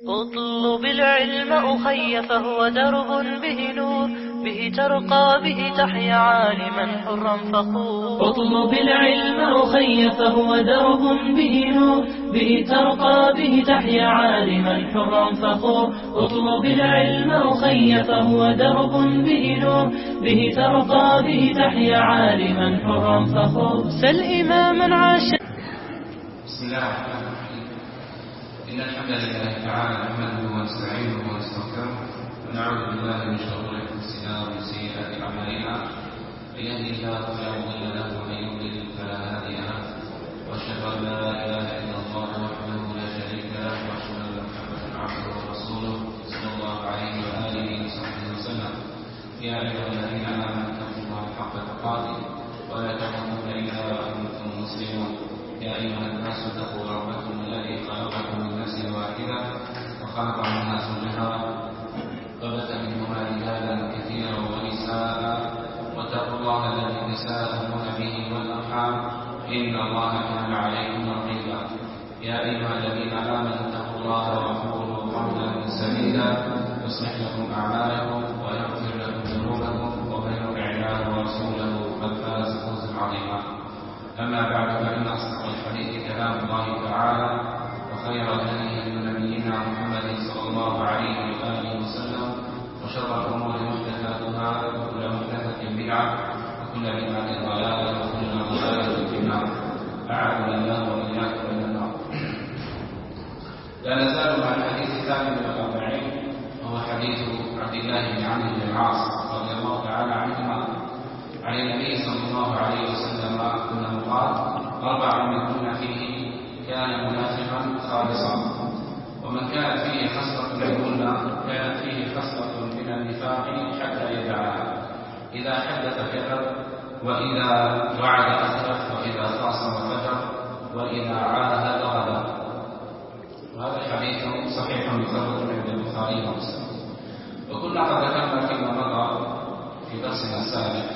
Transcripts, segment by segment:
اطلب العلم أخي فهو درب به نور، به ترقى به تحيا عالما حرا فخور. اطلب العلم أخي فهو درب به نور، به ترقى به تحيا عالما حرا فخور. اطلب العلم أخي فهو درب به نور، به ترقى به تحيا عالما حرا فخور. سل إماما عاش. بسم الله الرحمن الرحيم. إن الحمد لله تعالى نحمده ونستعينه ونستغفره ونعوذ بالله من شرور أنفسنا ومن سيئات أعمالنا. من يهده الله فلا مضل له ومن يضلل فلا هادي له، وأشهد أن لا إله إلا الله وحده لا شريك له، وأشهد أن محمدا عبده ورسوله صلى الله عليه وآله وصحبه وسلم. يا أيها الذين آمنوا اتقوا الله حق تقاته ولا تموتن إلا وأنتم مسلمون. يا أيها الناس اتقوا ربكم الذي خلقكم من نفس واحدة وخلق منها زوجها وبث منهما رجالا كثيرا ونساء، واتقوا الله الذي تساءلون به والأرحام إن الله كان عليكم رقيبا. يا أيها الذين آمنوا اتقوا الله وقولوا قولا سديدا يصلح لكم أعمالكم ويغفر لكم ذنوبكم، ومن يطع الله ورسوله فقد فاز فوزا عظيما. أما بعد، فإن أصدق الحديث كلام الله تعالى، وخير الهدي هدي نبينا محمد صلى الله عليه وآله وسلم، وشر الأمور محدثاتها، وكل محدثة بدعة، وكل بدعة ضلالة، وكل ضلالة في النار. أعاذنا الله وإياكم من النار. لا نزال مع الحديث الثاني من الأربعين، وهو حديث عبد الله بن عمرو بن العاص رضي الله تعالى عنهما عن النبي صلى الله عليه وسلم أنه قال: 4 من كن فيه كان منافقا خالصا، ومن كانت فيه خصلة منهن كانت فيه خصلة من النفاق حتى يدعها. إذا حدث كذب، وإذا وعد أخلف، وإذا خاصم فجر، وإذا عاهد غدر. وهذا الحديث صحيح مخرج عند البخاري ومسلم. وكنا قد ذكرنا فيما مضى في درسنا السابق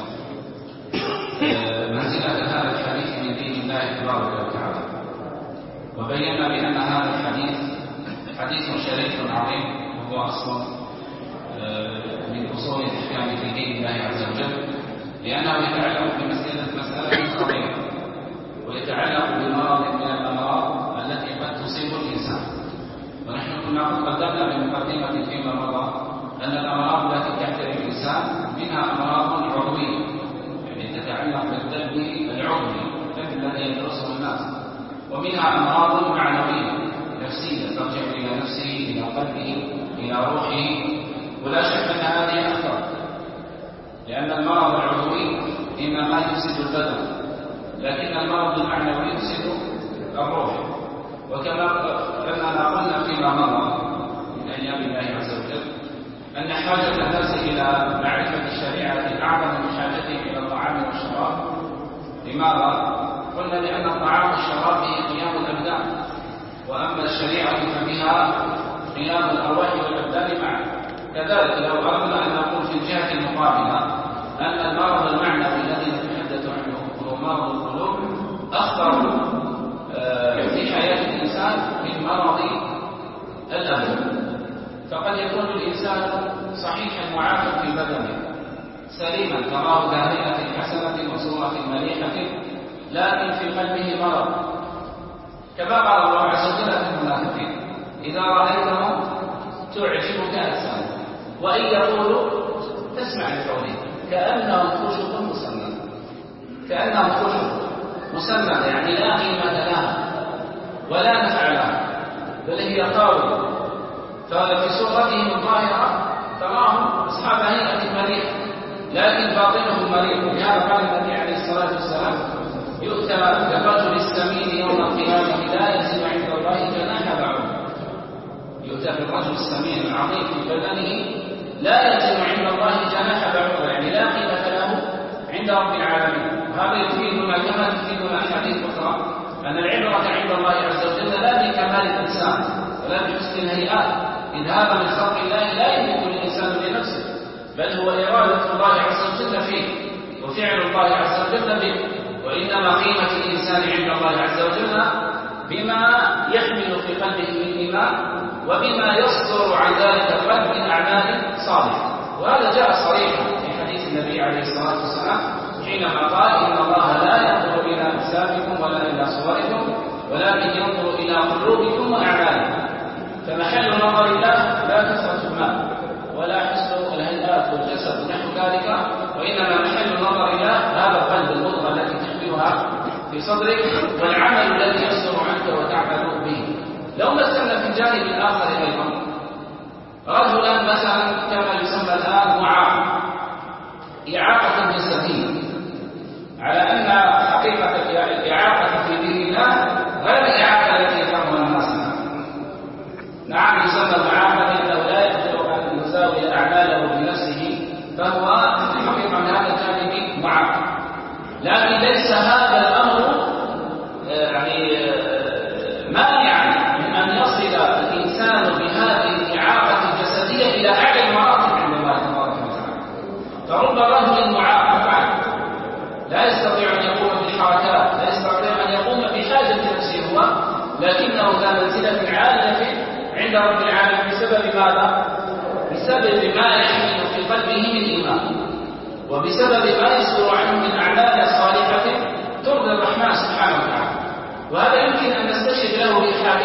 منزلة هذا الحديث من دين الله تبارك وتعالى، وبينا بأن هذا الحديث حديث شريف عظيم، وهو أصل من أصول الأحكام في دين الله عز وجل، لأنه يتعلق بمسألة خطيرة، ويتعلق بمرض من الأمراض التي قد تصيب الإنسان. ونحن كنا قد قدمنا بمقدمة فيما مضى أن الأمراض التي تحترم الإنسان منها أمراض عضوية، تتعلق بالقلب العضوي الذي يدرسه الناس، ومنها أمراض معنوية نفسية ترجع إلى نفسه، إلى قلبه، إلى روحه. ولا شك أن هذه أخطر، لأن المرض العضوي إنما يفسد البدن، لكن المرض المعنوي يفسد الروح. وكما أننا قلنا فيما مضى من أيام الله عز وجل أن حاجة الناس إلى معرفة الشريعة أعظم من حاجتهم إلى الطعام والشراب. لماذا؟ قلنا لأن الطعام والشراب به قيام الأبدان، وأما الشريعة فبها قيام الأرواح والأبدان معا. كذلك لو أردنا أن نقول في الجهة المقابلة أن المرض المعنوي الذي نتحدث عنه هو مرض القلوب أخطر في حياة الإنسان من مرض الأبد. فقد يكون الإنسان صحيحا معافى في بدنه سليما، تراه ذاهبة حسنة وصورة مليحة، لكن في قلبه مرض. كما قال الله عز وجل في المنافقين: إذا رأيتهم تعجبك أجسامهم، وإن يقولوا تسمع لقولهم كأنهم خشب مسننة، يعني لا قيمة لها ولا نفع لها، بل هي خاوية. ففي صورتهم الظاهرة تراهم أصحاب هيئة مليحة، لكن باطنهم مريض. لهذا قال النبي عليه الصلاة والسلام: يؤتى بالرجل السمين يوم القيامة لا يزن عند الله جناح بعوضة. يؤتى بالرجل السمين العظيم في بدنه لا يزن عند الله جناح بعوضة، يعني لا قيمة له عند رب العالمين. وهذا يفيدنا كما تفيدنا أحاديث أخرى أن العبرة عند الله عز وجل لا بكمال الإنسان ولا بحسن الهيئات، إذ هذا من خلق الله لا يملك الإنسان لنفسه، بل هو إرادة الله عز وجل فيه وفعل الله عز وجل به. وإنما قيمة الإنسان عند الله عز وجل بما يحمل في قلبه من إيمان وبما يصدر عن ذلك القلب من أعمال صالحة. وهذا جاء صريحا في حديث النبي عليه الصلاة والسلام حينما قال إن الله لا ينظر إلى أجسامكم ولا إلى صوركم ولكن ينظر إلى قلوبكم وأعمالكم. فمحل نظر الله لا كثرة المال ولا حسن الهيئات والجسد ونحو ذلك، وإنما محل نظر الله هذا القلب، المضغة التي تحملها في صدرك والعمل الذي يصدر عنك وتعمل به. لو مثلنا في الجانب الآخر أيضا رجلا مثلا كما يسمى الآن معاق، إعاقة جسدية، على أن حقيقة الإعاقة في دين الله غير الإعاقة التي يفهمها الناس. نعم يسمى المعاقة لأنه لا يقدر أن يساوي أعماله بنفسه، فهو في الحقيقة من هذا الجانب معاق، لكن ليس هذا الأمر مانعا من أن يصل الإنسان بهذه الإعاقة الجسدية إلى أعلى المراتب عند الله تبارك وتعالى. فرب رجل معاق لا يستطيع أن يقوم بالحركات، لا يستطيع أن يقوم بحاجة نفسه هو، لكنه ذا منزلة عالية عند رب العالمين بسبب ماذا؟ بسبب ما يحمل في قلبه من إيمان، وبسبب ما يصدر عنه من أعمال صالحة ترضي الرحمن سبحانه وتعالى. وهذا يمكن أن نستشهد له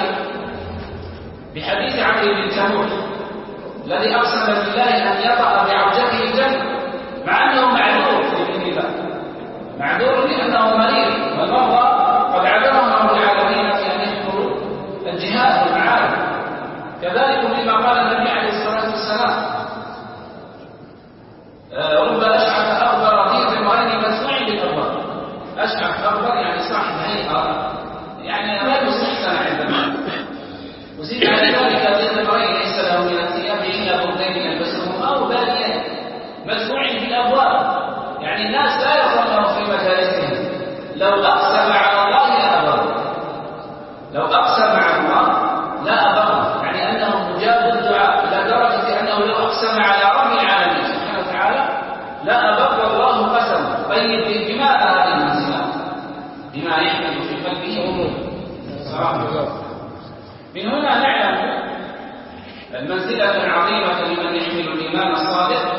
بحديث عمرو بن جموح الذي أقسم بالله أن يطأ بعوجته الجنة مع أنه معذور في دين الله، معذور لأنه مريض، والمرضى قد عذرهم رب العالمين في أن يحضروا الجهاد والمعارك. كذلك مما قال النبي عليه الصلاة والسلام رب أشعث أغبر ذي ذمرين مدفوع بالأبواب. أشعث أغبر يعني صاحب هيئة يعني غير مستحسن عندنا، وزيد على ذلك ذي ذمرين ليس له من الثياب إلا بردين يلبسهم أو باليين مدفوع بالأبواب، يعني الناس لا يرونه في مجالسهم. لو أقسم على الله لأبره، لو أقسم على الله لا أبره، يعني أنه مجاب الدعاء إلى درجة أنه لو أقسم على رب العالمين سبحانه وتعالى لا أبر الله قسمه. طيب بماذا هذه المنزلة؟ بما يحمل في قلبه صراحة. من هنا نعلم المنزلة العظيمة لمن يحمل الإيمان الصادق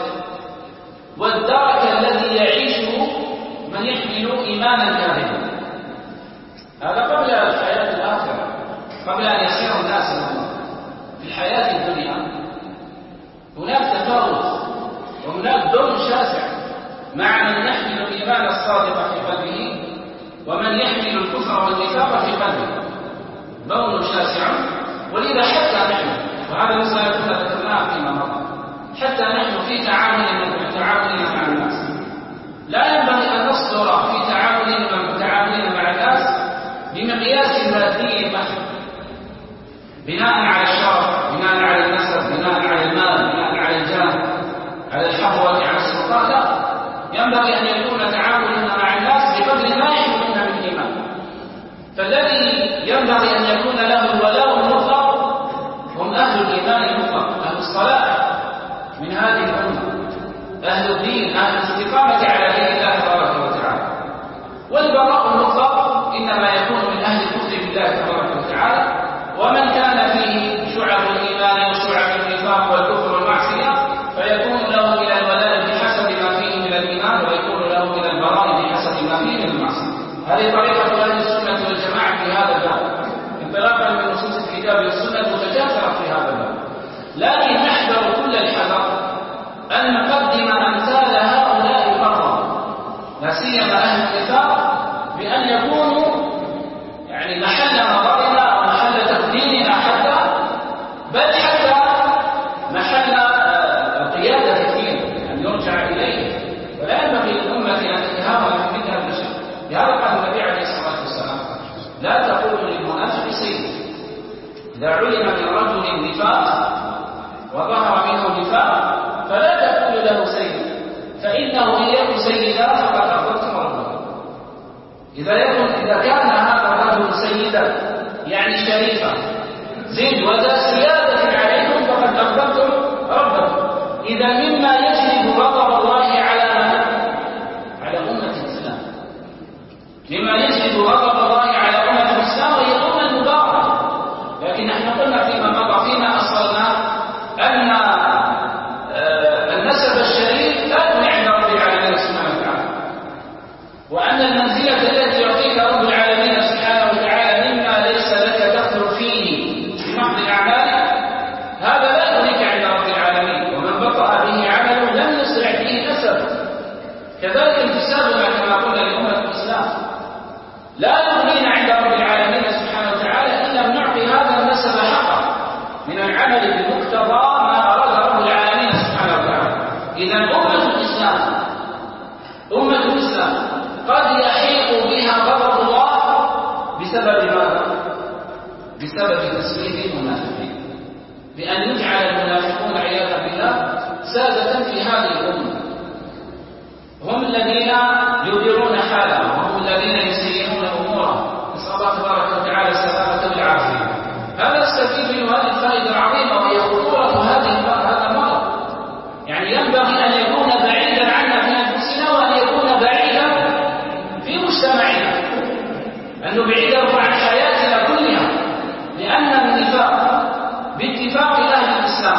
والدرك الذي يعيشه من يحمل إيمانا كاذبا. هذا قبل الحياة الآخرة، قبل أن يصير الناس في الحياة الدنيا هناك تفاوت وهناك دور شاسع مع من يحمل الإيمان الصادق في قلبه ومن يحمل الكفر والنفاق في قلبه، دور شاسع. ولذا حتى نحن، وهذا مسألة كنا ذكرناها فيما مضى، حتى نحن في تعاملنا مع الناس لا ينبغي أن نصدر في تعاملنا مع الناس بمقياس مادي محض، بناء على الشرف، بناء على النسب، بناء على المال، بناء على الجاه، على الحظوة، على السلطان. لا، ينبغي أن يكون تعاملنا مع الناس بقدر ما يحملنا من إيمان. فالذي ينبغي أن يكون له الولاء المطلق هم أهل الإيمان المطلق، أهل الصلاح من هذه الأمة، أهل الدين، أهل الاستقامة على دين الله تبارك وتعالى. والبراء المطلق إنما يكون من أهل الكفر بالله تبارك وتعالى، ومن كان فيه شعب الإيمان وشعب النفاق والكفر والمعصية فيكون له من الولاء بحسب ما فيه من الإيمان، ويكون له من البراء بحسب ما فيه من المعصية. هذه طريقة أهل السنة والجماعة في هذا الباب، انطلاقا من نصوص الكتاب والسنة متجاثرة في هذا الباب. لكن نحذر كل الحذر أن نقدم أمثال هؤلاء القرى، لا سيما أهل النفاق، بأن يكونوا يعني محل نظرنا ومحل تقديمنا حتى، بل حتى محل قيادة الدين أن يرجع إليه. ولا ينبغي للأمة أن تتهاون في مثل هذا الشيء. لهذا قال النبي عليه الصلاة والسلام لا تقولوا للمنافق سيد. إذا علم من رجل نفاق وظهر منه نفاق فلا تقولوا له سيد، فإنه إن يكن سيدا فقد أغضبتم ربه. إذا كان هذا الرجل سيدا يعني شريفا زد وذا سيادة عليكم فقد أغضبتم ربه. إذا مما يجلب غضب الله على أمة الإسلام، مما يجلب غضب الله على أمة الإسلام وهي الأمة المباركة. لكن نحن قلنا فيما مضى فيما بأن يجعل المنافقون عياذا بالله سادة في هذه الأمة، هم الذين يديرون حالهم وهم الذين يسيرون أمورهم. نسأل الله تبارك وتعالى السلامة والعافية. هذا نستفيد من هذه الفائدة العظيمة وهي خطورة هذا المرض. يعني ينبغي أن يكون بعيدا عنا في أنفسنا وأن يكون بعيدا في مجتمعنا، أن نبعده عن حياتنا كلها، لأن النفاق باتفاق أهل الإسلام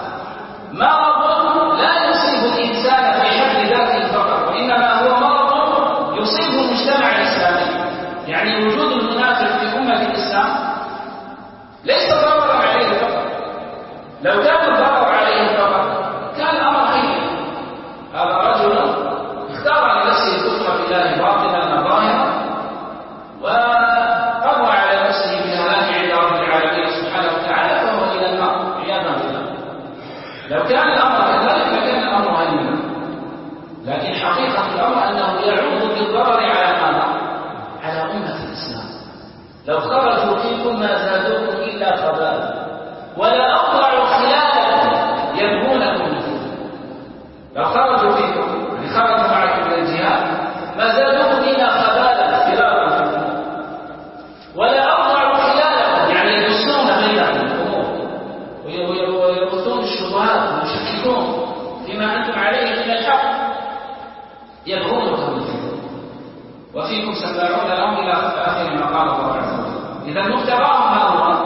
مرض لا يصيب الإنسان في حد ذاته فقط، وإنما هو مرض يصيب المجتمع الإسلامي. يعني وجود المنافق في أمة الإسلام ليس ضررا عليه فقط، لو كان الضرر عليه فقط كان الأمر هين. هذا رجل اختار لنفسه الكفر بالله باطنا ظاهرا وقضى على نفسه بالهلاك عند رب العالمين سبحانه وتعالى، فهو إلى النار عياذا بالله. لو كان الأمر كذلك لكان الأمر هينا، لكن حقيقة الأمر أنه يعود بالضرر على ماذا؟ على أمة الإسلام. لو خرجوا فيكم ما زادوكم إلا خبالا ولا أوضعوا خلالكم يبغونكم فيه. لو خرجوا فيكم يعني خرجوا معكم من الجهاد ما زادوكم إلا خبالا فرارا فيكم، ولا أوضعوا خلالكم يعني يدسون بينكم الأمور ويبثون الشبهات ويشككون فيما أنتم عليه من الحق، يبغونكم فيه وفيكم سماعون لهم إلى آخر ما قال الله عز وجل. إذا مقتضاهم ما هو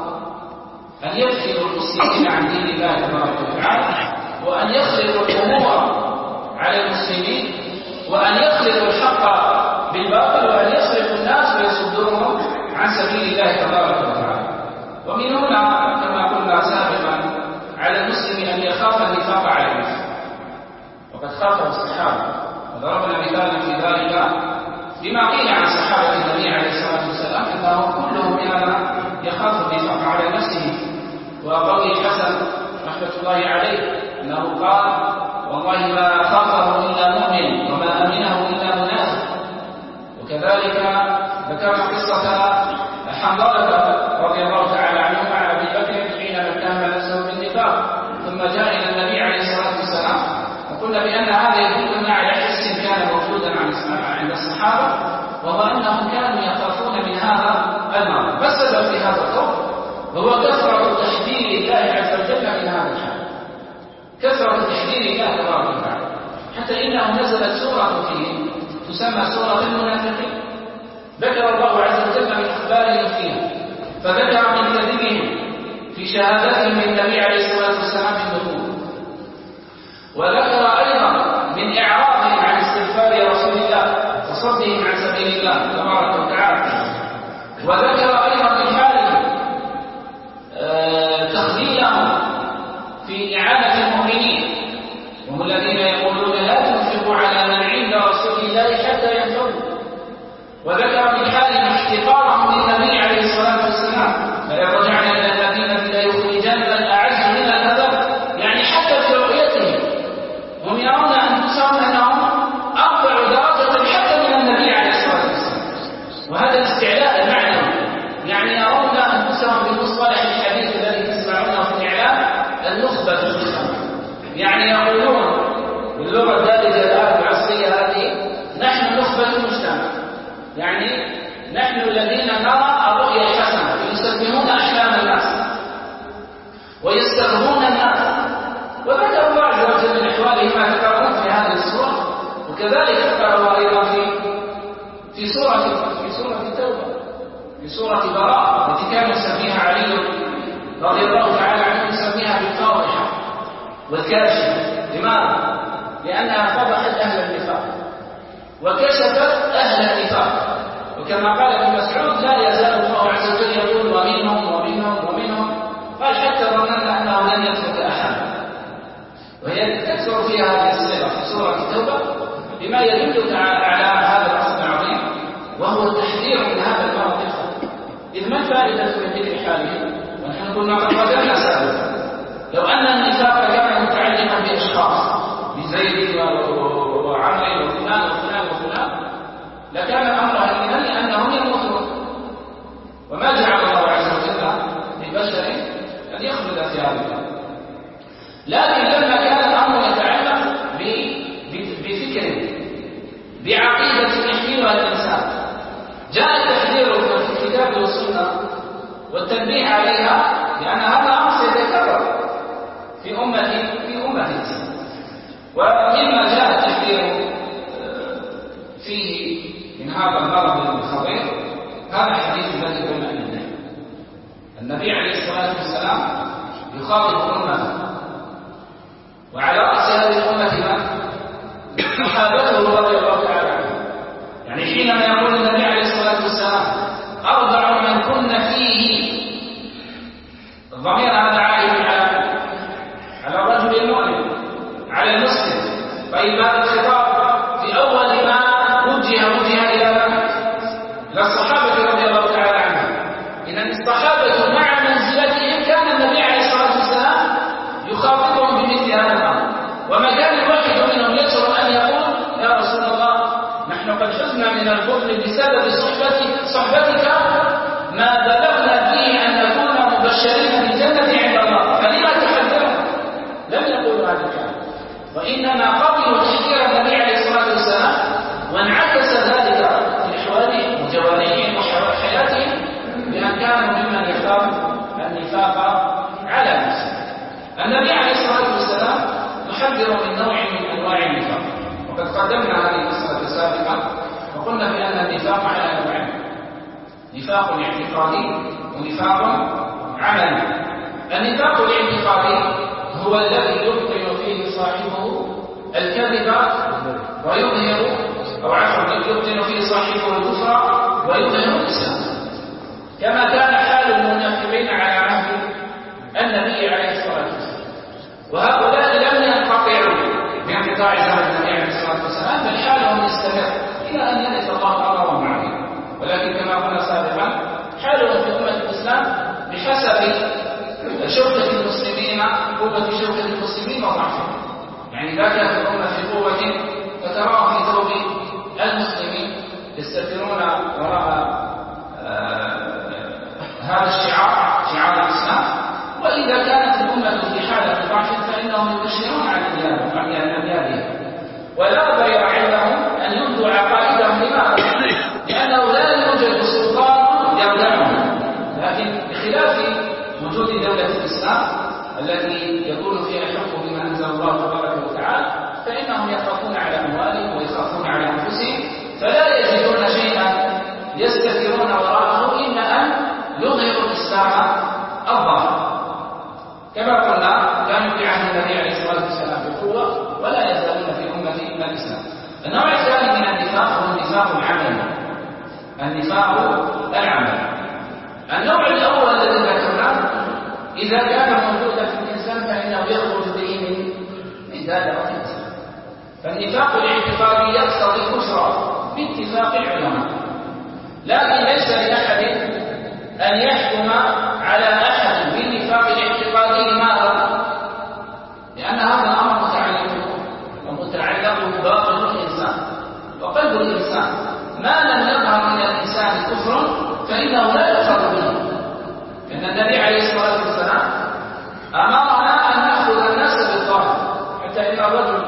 أن يدخلوا المسلمين عن دين الله تبارك وتعالى، وأن يخلطوا الأمور على المسلمين، وأن يخلطوا الحق بالباطل، وأن يصرفوا الناس ويصدوهم عن سبيل الله تبارك وتعالى. ومن هنا كما قلنا سابقا على المسلم أن يخاف النفاق على نفسه، وقد خافه الصحابة وضربنا مثالا في ذلك بما قيل عن صحابة النبي عليه الصلاة والسلام أنهم كلهم كان يخاف النفاق على نفسه. وقول الحسن رحمة الله عليه أنه قال: والله ما خافه إلا مؤمن وما أمنه إلا منافق. وكذلك ذكرنا قصة حنظلة رضي الله تعالى عنه مع أبي بكر حينما اتهم نفسه بالنفاق، ثم جاء إلى النبي عليه الصلاة والسلام وقلنا بأن هذا يدلنا على حس كان موجودا عند الصحابة، وهو أنهم كانوا يخافون من هذا المرض. فالسبب في هذا الخوف هو كثرة تحذير الله عز وجل من هذا الحال، كثرة تحذير الله تبارك وتعالى، حتى إنه نزلت سورة فيه تسمى سورة المنافقين، ذكر الله عز وجل من أخبارهم فيها، فذكر من كذبهم في شهادتهم للنبي عليه الصلاة والسلام في النبوة، وذكر أيضا من إعراضهم عن استغفار رسول الله وصدهم عن سبيل الله تبارك وتعالى، وذكر أيضا من حالهم تخذيلهم في إعانة المؤمنين، وهم الذين يقولون لا تنفقوا على من عند رسول الله حتى ينفقوا، وذكر من حالهم احتقارهم للنبي عليه الصلاة والسلام، فإن رجعنا إلى المدينة ليخرجن الأعز من الأذل، يعني حتى في رؤيتهم هم يرون أنفسهم أنهم أرفع درجة حتى من النبي عليه الصلاة والسلام، وهذا الاستعلاء المعنوي، يعني يرون أنفسهم بالمصطلح الحديث الذي تسمعونه في الإعلام النخبة في المجتمع، يعني يقولون باللغة الدارجة الآن العصرية هذه نحن نخبة المجتمع، يعني نحن الذين نرى الرؤية الحسنة ويسبحون أحلام الناس ويستغرون الناس. وذكر الله عز وجل من أحواله ما ذكرنا في هذه السورة، وكذلك ذكره أيضا في سورة التوبة، في سورة براءة التي كان يسميها علي رضي الله تعالى عنه، يسميها بالفاضحة والكاشفة. لماذا؟ لأنها فضحت أهل النفاق وكشفت أهل النفاق، وكما قال ابن مسعود: لا يزال الله عز وجل يقول ومنهم ومنهم ومنهم، قال حتى ظننا أنه لن يترك أحدا. وهي تكثر فيها هذه الصيغة في سورة التوبة بما يدل على هذا الأصل العظيم، وهو التحذير من هذا المرض الخطير. إذ ما الفائدة من ذكر حالهم؟ ونحن كنا قد قدرنا سابقا لو أن النفاق كان متعلقا بأشخاص، بزيد وعمر وفلان وفلان وفلان، لكان الأمر هينا لأنهم يموتون، وما جعل الله عز وجل لبشر أن يخلد في هذا الأمر. لكن لما كان الأمر يتعلق بفكر بعقيدة يحملها الإنسان جاء التحذير في الكتاب والسنة والتنبيه عليها، لأن هذا أمر سيتكرر في أمة الإسلام. ومما جاء التحذير فيه من هذا المرض الخطير هذا حديث الذي بين أيدينا. النبي عليه الصلاة والسلام يخاطب أمته، وعلى رأس هذه الأمة صحابته رضي الله تعالى عنهم. يعني حينما يقول النبي عليه الصلاة والسلام 4 من كن فيه، الضمير هذا عائد على الرجل المؤمن، على المسلم. طيب هذا الخطاب في أول ما وجه إلى الصحابة رضي الله تعالى عنهم. إن الصحابة مع منزلتهم كان النبي عليه الصلاة والسلام يخاطبهم بمثل هذا الأمر، وما كان الواحد منهم يشعر أن يقول يا رسول الله نحن قد حزنا من الفضل بسبب صحبتك ما بلغنا فيه أن نكون مبشرين بالجنة عند الله، فلما تحذرنا؟ لم يقولوا هذا الكلام، وإنما قبلوا تحذير النبي عليه الصلاة والسلام، وانعكس ذلك في أحوالهم وجوارحهم وحياتهم بأن كانوا ممن يخاف النفاق على نفسه. النبي عليه الصلاة والسلام يحذر من نوع من أنواع النفاق، وقد قدمنا هذه المسألة سابقا وقلنا بأن النفاق على نوعين: نفاق اعتقادي ونفاق عملي. النفاق الاعتقادي هو الذي يبطن فيه صاحبه الكذب ويظهر، أو عفوا يبطن فيه صاحبه الكفر ويظهر الإسلام، كما كان حال المنافقين على عهد النبي عليه الصلاة والسلام. وهؤلاء لم ينقطعوا بانقطاع زمن النبي عليه الصلاة والسلام، بل حالهم يستمر إلى أن يرث الله أمرهم عليه. ولكن كما قلنا سابقا حالهم في أمة الإسلام بحسب شوكة المسلمين، قوة شوكة المسلمين وضعفهم. يعني إذا كانت الأمة في قوة فتراهم في ثوب المسلمين يستترون وراء هذا الشعار، شعار الإسلام. وإذا كانت الأمة في حالة ضعف فإنهم يبشرون عن أنبيائها، ولا ضير عندهم أن يبدوا عقائدهم. لماذا؟ لأنه لا يوجد سلطان يردعهم. لكن بخلاف وجود دولة الإسلام التي يكون فيها الحكم بما أنزل الله تبارك وتعالى، فإنهم يخافون على أموالهم ويخافون على أنفسهم، فلا يجدون شيئا يستترون وراءه إلا أن يظهروا الإسلام الظاهر. كما قلنا كانوا في عهد النبي عليه الصلاة والسلام بقوة، ولا يزالون في أمة الإسلام. النوع الثاني من النفاق هو النفاق العملي. النفاق العملي. النوع الأول الذي ذكرناه إذا كان موجودا في الإنسان فإنه يخرج به من دائرة الإسلام. فالنفاق الاعتقادي يقتضي الكفر باتفاق العلماء، لكن ليس لأحد أن يحكم على أحد بالنفاق الاعتقادي. لماذا؟ لأن هذا الأمر متعلق بباطن الإنسان وقلب الإنسان. ما لم يظهر من الإنسان كفر فإنه لا يؤخذ به. إن النبي عليه الصلاة والسلام أمرنا أن نأخذ الناس بالظاهر، حتى إن الرجل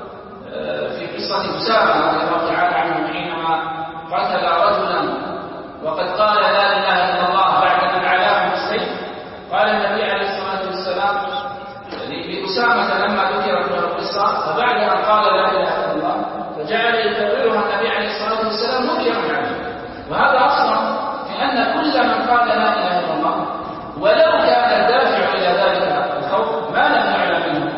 في قصة أسامة رضي الله تعالى عنه حينما قتل رجلا وقد قال لا إله إلا الله بعد أن علاه بالسيف، قال النبي عليه الصلاة والسلام لأسامة لما ذكرت له القصة، فبعد أن قال لا إله إلا الله فجعل يكررها النبي عليه الصلاة والسلام مكرا عليه. وهذا أصلا في أن كل من قال لا إله إلا الله ولو كان الدافع إلى ذلك الخوف ما لم يعلم منه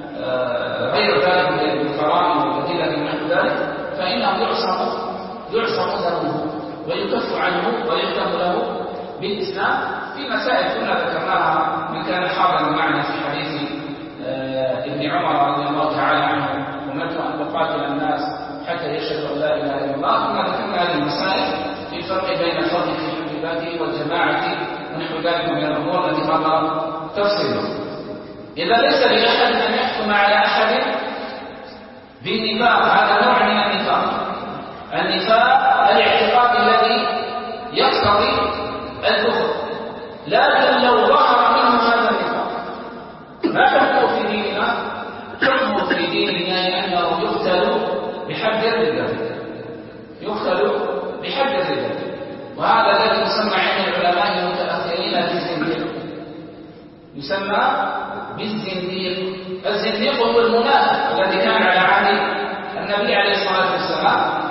غير ذلك من الفرائض والأدلة ونحو ذلك، فإنه يعصم دمه ويكف عنه ويختم له بالإسلام في مسائل كنا ذكرناها من كان حاضرا معنا في حديث ابن عمر رضي الله تعالى عنه: أمرت أن أقاتل الناس حتى يشهدوا أن لا إله إلا الله. كنا ذكرنا هذه المسائل في الفرق بين الفرد في حقيقته والجماعة ونحو ذلك من الأمور التي مر تفصيلها. إذا ليس لأحد أن يحكم على أحد بالنفاق، هذا نوع من النفاق. النفاق الاعتقاد الذي يقتضي الكفر، لكن لو ظهر منه هذا يسمى بالزنديق. الزنديق هو المنافق الذي كان على عهد النبي عليه الصلاة والسلام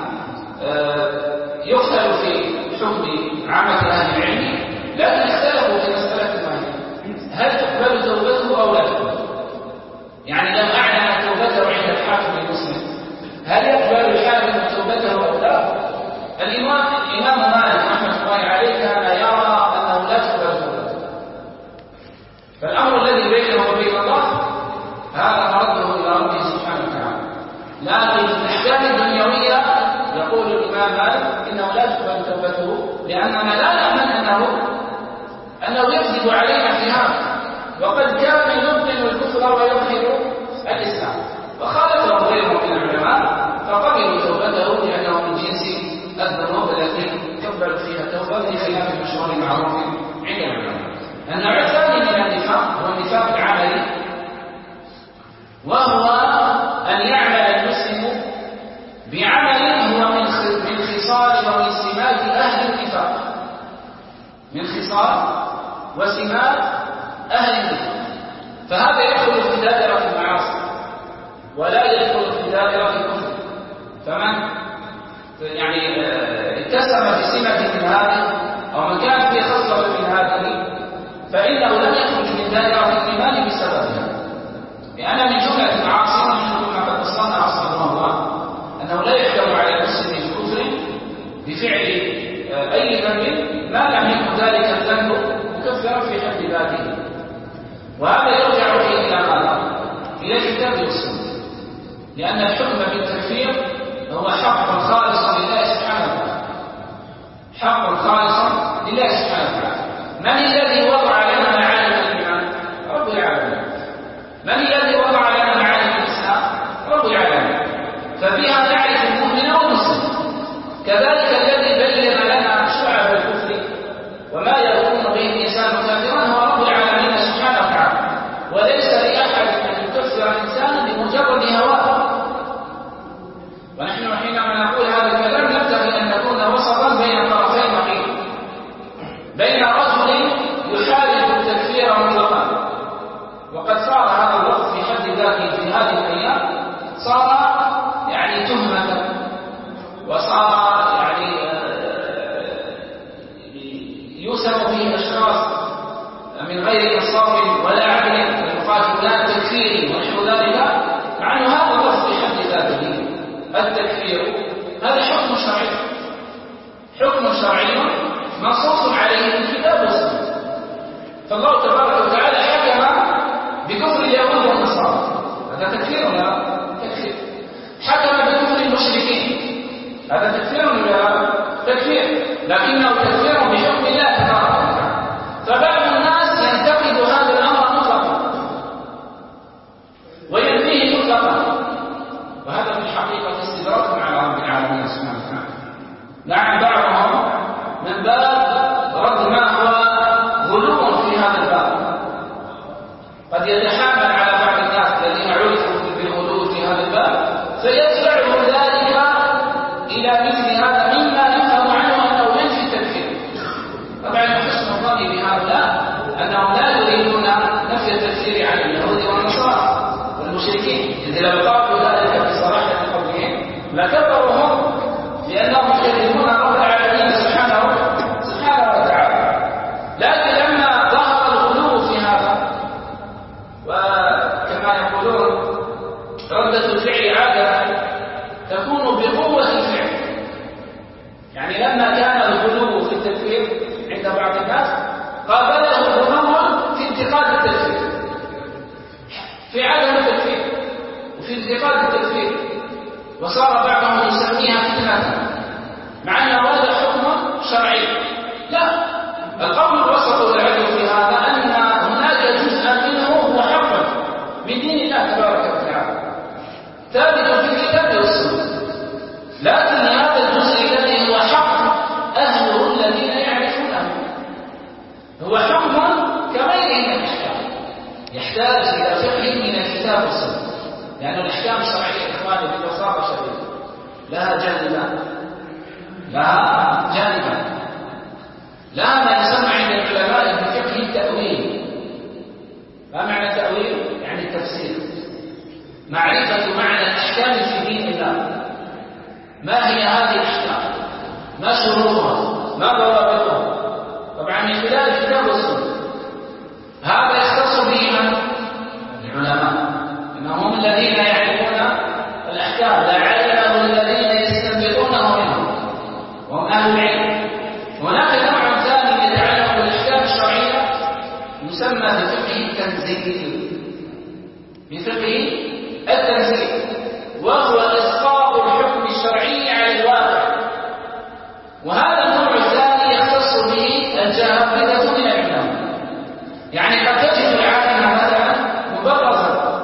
يقتل في حكم عامة أهل العلم، لكن اختلفوا في مسألة واحدة: هل تقبل توبته أو لا تقبل؟ يعني لو أعلن توبته عند الحاكم المسلم هل يقبل الحاكم توبته أو لا؟ الإمام مالك رحمة الله عليه كان يرى أنه لا تقبل توبته، فالأمر الذي بينه وبين الله هذا مرده إلى ربه سبحانه وتعالى. لكن في الأحكام الدنيوية يقول الإمام مالك إنه لا تقبل توبته، لأننا لا نأمن أنه يكذب علينا في هذا، وقد كان يبطن الكفر ويظهر الإسلام، وخالفه غيره من العلماء فقبلوا توبته لأنه من جنس الذنوب التي تقبل فيها التوبة، بخلاف المشهور المعروف عند العلماء. النوع الثاني من النفاق هو النفاق العملي، وهو أن يعمل المسلم بعمل هو من خصال ومن سمات أهل النفاق، من خصال وسمات أهل النفاق، فهذا يدخل في دائرة المعاصي ولا يدخل في دائرة الكفر. فمن يعني اتسم بسمة من هذه أو من كان في خصلة من هذه فإنه لم يخرج من دائرة الإيمان بسببها، لأن من جملة المعاصي ما قد وصلنا أصحابه الله أنه لا يحكم على المسلم بالكفر بفعل أي ذنب ما لم يكن ذلك الذنب مكفرا في حد ذاته، وهذا يرجع فيه إلى ماذا؟ إلى الكتاب والسنة، لأن الحكم بالتكفير هو حق خالص لله سبحانه وتعالى، حق خالص لله سبحانه وتعالى. من الذي وضع لنا معالم الإيمان؟ رب العالمين. من الذي وضع لنا معالم الإسلام؟ رب العالمين، فبها نعرف المؤمن والمسلم. كذلك الذي بين لنا شعب الكفر وما يكون به الإنسان كافرا هو رب العالمين سبحانه وتعالى، وليس لأحد أن يكفر إنسانا بمجرد هواه. ونحن حينما نقول هذا الكلام نبتغي أن نكون وسطا بين طرفي نقيض، بين رجل يحارب التكفير مطلقا، وقد صار هذا اللفظ في حد ذاته في هذه الأيام صار يعني تهمة، وصار يعني يوسم به أشخاص من غير إنصاف ولا عدل يقاتلون التكفير ونحو ذلك، مع أن هذا اللفظ في حد ذاته التكفير هذا حكم شرعي، حكم شرعي منصوص عليه في الكتاب والسنة. فالله تبارك وتعالى حكم بكفر اليهود والنصارى، هذا تكفير ولا تكفير؟ حكم بكفر المشركين، هذا تكفير ولا تكفير؟ لكنه تكفير بحكم الله تبارك وتعالى. فبعض الناس ينتقد هذا الأمر مطلقا وينفيه مطلقا، وهذا في الحقيقة استدراك على رب العالمين سبحانه وتعالى. نعم، بعضهم من باب رد ما هو غلو في هذا الباب، قد يتحامل على بعض الناس الذين عرفوا بالغلو في هذا الباب فيدفعهم ذلك إلى مثل هذا مما يفهم عنه أنه ينفي التكفير. طبعا حسن الظن بهؤلاء أنهم لا يريدون نفي التكفير عن اليهود والنصارى والمشركين، إذ لو قالوا ذلك بصراحة قولهم لكفروا هم، لأنهم يكذبون رب العالمين سبحانه وتعالى. لكن لما ظهر الغلو في هذا، وكما يقولون ردة الفعل عادة تكون بقوة الفعل، يعني لما كان الغلو في التكفير عند بعض الناس قابله الغلو في انتقاد التكفير، في عدم التكفير وفي انتقاد التكفير، وصار بعضهم يسميها فتنة، مع أن هذا حكم شرعي. لا، القول الوسط والعدل في هذا أن هناك جزءا منه هو حق من دين الله تبارك وتعالى ثابت في الكتاب والسنة، لكن هذا الجزء الذي هو حق أهله الذين يعرفونه هو حكم كغيره من الأحكام، يحتاج إلى فقه من الكتاب والسنة، لأن الأحكام الشرعية إخواني ببساطة شديدة لها جانبان، لها ما يسمى عند العلماء بفقه التأويل، معرفة معنى الأحكام في دين الله. ما هي هذه الأحكام؟ ما شروطها؟ ما ضوابطها؟ طبعا من خلال الكتاب والسنة. هذا يختص به من؟ العلماء، إنهم الذين يعرفون الأحكام، لا علمه الذين يستنبطونه منهم وهم أهل العلم. هناك نوع ثاني يتعلق بالأحكام الشرعية يسمى بفقه التنزيل، بفقه التنزيل، وهو إسقاط الحكم الشرعي على الواقع. وهذا النوع الثاني يختص به الجهابذة من العلماء. يعني قد تجد العالم مثلا مبرزا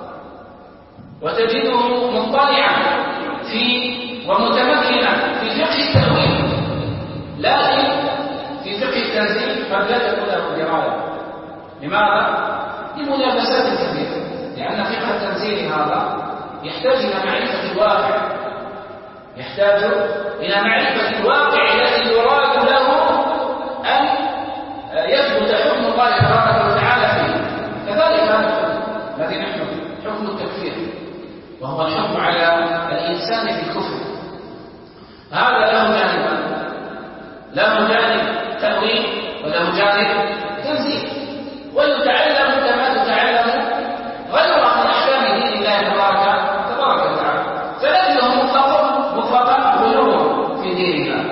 وتجده مطلعا في ومتمكنا في فقه التأويل، لكن في فقه التنزيل قد لا تكون له دراية. لماذا؟ لملابسات كثيرة، لأن فقه التنزيل هذا يحتاج إلى معرفة الواقع، يحتاج إلى معرفة الواقع الذي يراد له أن يثبت حكم الله تبارك وتعالى فيه. كذلك هذا الحكم الذي نحن حكم التكفير، وهو الحكم على الإنسان في الكفر، هذا له جانبان، له جانب تأويل وله جانب تنزيل، ويتعلم كما تتعلم غيرها من أحكام دين الله تبارك وتعالى. فنجده مطلقا غلوا في ديننا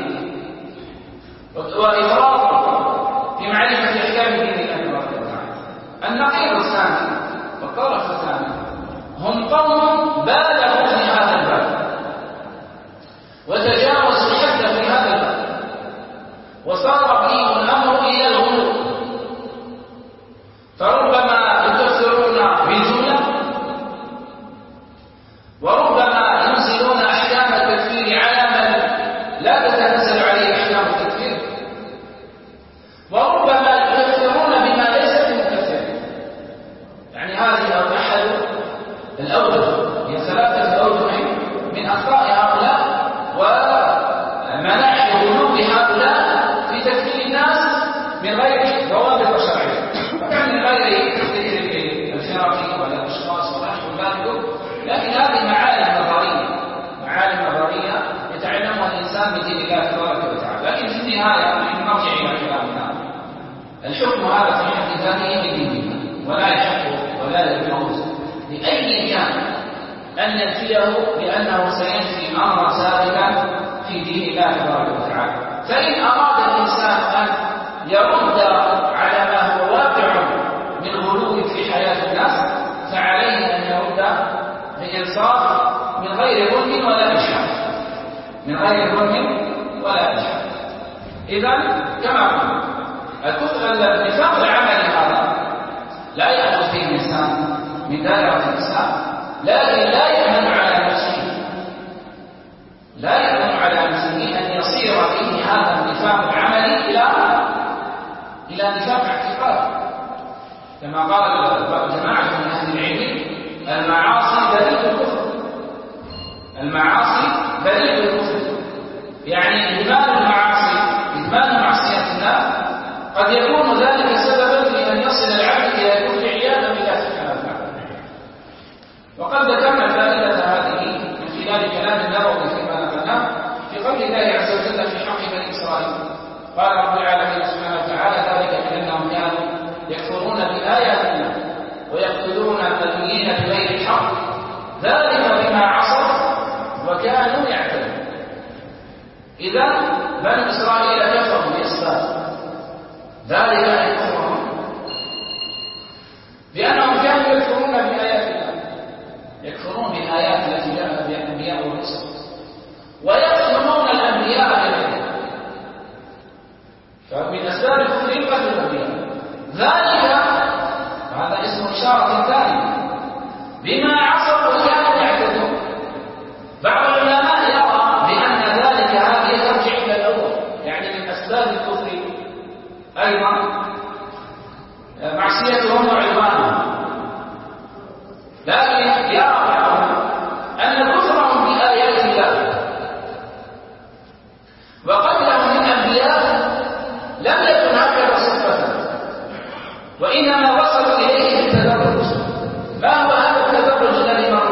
وإفراط في معرفة أحكام دين الله تبارك وتعالى. النقيض الثاني والطرف الثاني هم قوم بالغوا في هذا الباب وتجاوزوا الحد في هذا الباب، وصار بهم الأمر إلى الغلو، فربما يكفرون بالجملة، وربما ينزلون أحكام التكفير على من لا تتنزل عليه أحكام التكفير، وربما يكفرون بما ليس بمكفر. يعني هذه أحد الأوجه، هي ثلاثة أوجه من أخطاء هؤلاء ومناحي غلو هؤلاء في تكفير الناس من غير ضوابط شرعية، من غير تكفير الفرق ولا الأشخاص ولا نحو ذلك، لكن هذه معالم نظرية يتعلمها الإنسان بدين الله تبارك وتعالى. لكن في النهاية نحن نرجع إلى كلامنا، الحكم هذا في حد ذاته بدين الله، ولا يحق ولا يجوز لأي كان أن ننفيه بأنه سينفي أمرا سابقا في دين الله تبارك وتعالى. فإن أراد الإنسان أن يرد على ما هو واقع من غلو في حياة الناس فعليه أن يرد بإنصاف من غير ظلم ولا إجحاف، إذن كما قلنا النفاق العملي هذا لا يخرج فيه الإنسان من دائرة الإسلام، لكن لا يأمن على نفسه أن يصير فيه هذا النفاق العملي إلى نفاق اعتقادي، كما قال جماعة من أهل العلم: المعاصي دليل الكفر. يعني إدمان معصية الله قد يكون ذلك سببا في أن يصل العبد إلى الكفر عياذا بالله سبحانه وتعالى. وقد ذكرنا فائدة هذه من خلال كلام النووي فيما نقلناه في قول الله عز وجل في حق بني إسرائيل. قال رب العالمين سبحانه وتعالى: ذلك بأنهم كانوا يكفرون بآيات الله ويقتلون النبيين بغير الحق، ذلك بما عصوا وكانوا يعتدون. إذا بني إسرائيل كفروا بإسباب ذلك أن كفرهم بأنهم كانوا يكفرون بآيات الله، يكفرون بالآيات التي جاءت بها الأنبياء والرسل، ويقتلون الأنبياء بغيرهم، فمن أسباب كفرهم قتل الأنبياء. ذلك هذا اسم إشارة ثانية بما عصوا وكانوا يعتدون. بعض العلماء يرى بأن ذلك هذه ترجع إلى الأول، يعني من أسباب الكفر أيضا معصيتهم وعدوانهم، لكن يرى بعضهم أن كفرهم بآيات الله وقتلهم من أنبياء لم يكن هكذا صدفة، وإنما وصلوا إليه بالتدرج. ما هو هذا التدرج الذي مر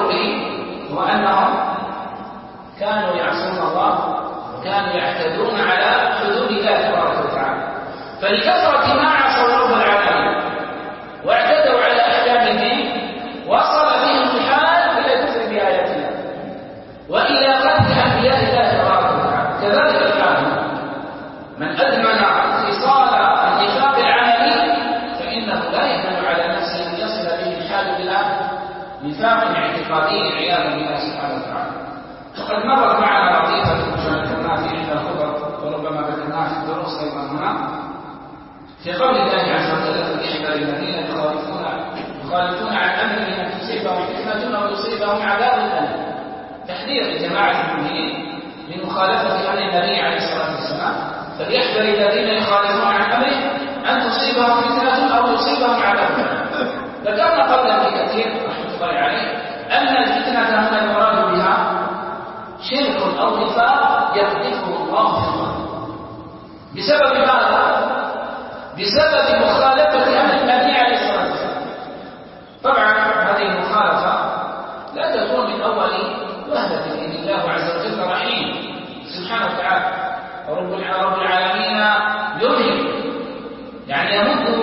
يقدرون على حدود الله تبارك وتعالى. فلكثرة ما عصوا رب العالمين واعتدوا على أحكام الدين وصل بهم الحال إلى كفر بآيات الله وإلى قتل أنبياء الله تبارك وتعالى. كذلك الحال من أدمن خصال النفاق العملي فإنه لا يهمل على نفسه أن يصل به الحال إلى نفاق اعتقادي عياذا بالله سبحانه وتعالى. وقد مرت معنا لطيفة ذكرناها في إحدى الخطب وربما ذكرناها في الدروس أيضا هنا في قول الله عز وجل فليحذر الذين يخالفون عن أمره أن تصيبهم فتنة أو يصيبهم عذاب أليم. تحذير لجماعة المؤمنين من مخالفة أمر النبي عليه الصلاة والسلام. فليحذر الذين يخالفون عن أمره أن تصيبهم فتنة أو يصيبهم عذاب أليم. ذكرنا قبل كثير رحمة الله عليه أن الفتنة هنا المراد بها شرك أو نفاق يقذفه الله في الأرض. بسبب ماذا؟ بسبب مخالفة أمر النبي عليه الصلاة والسلام. طبعا هذه المخالفة لا تكون من أول وهلة، إن الله عز وجل رحيم سبحانه وتعالى رب العالمين يمهل، يعني يمد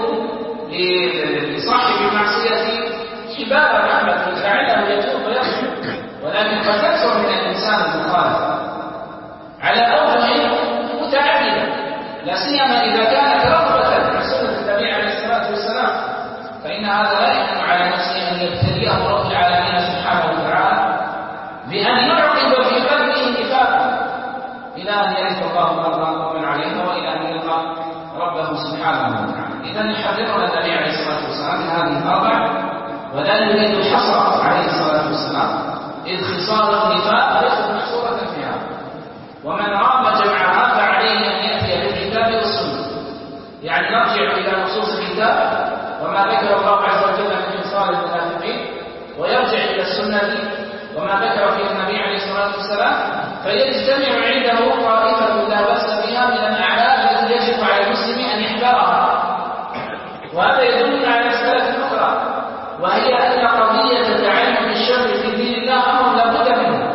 لصاحب المعصية حبال الرحمة فعله يتوب ويغفر، ولكن قد تكثر من الإنسان المخالفة على أوجه متعددة، لا سيما إذا كانت رغبة عن سنة النبي عليه الصلاة والسلام، فإن هذا لا يمنع على نفسه أن يبتليه رب العالمين سبحانه وتعالى بأن يعقد في قلبه نفاقا إلى أن يرث الله الأرض ومن عليها وإلى أن يلقى ربه سبحانه وتعالى. إذا يحذرنا النبي عليه الصلاة والسلام من هذه الأربع، ولا يريد الحصر عليه الصلاة والسلام، إذ خصال النفاق ليست محصورة فيها. ومن رام جمعها فعليه أن يأتي بالكتاب والسنة، يعني نرجع إلى نصوص الكتاب وما ذكر الله عز وجل من خصال المنافقين، ويرجع إلى السنة وما ذكر فيه النبي عليه الصلاة والسلام، فيجتمع عنده طائفة لا بأس بها من الأعمال التي يجب على المسلم أن يحذرها. وهذا يدل على مسألة أخرى، وهي أن قضية تعلم الشر في دين الله أمر لا بد منه.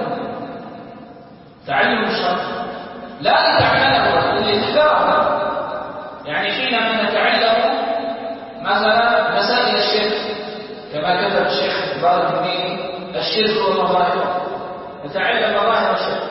تعلم الشر لا لتعمله بل لتحذره. يعني حينما نتعلم مثلا مسائل الشرك كما كتب الشيخ بارك الدين الشرك ومظاهره، نتعلم مظاهر الشرك،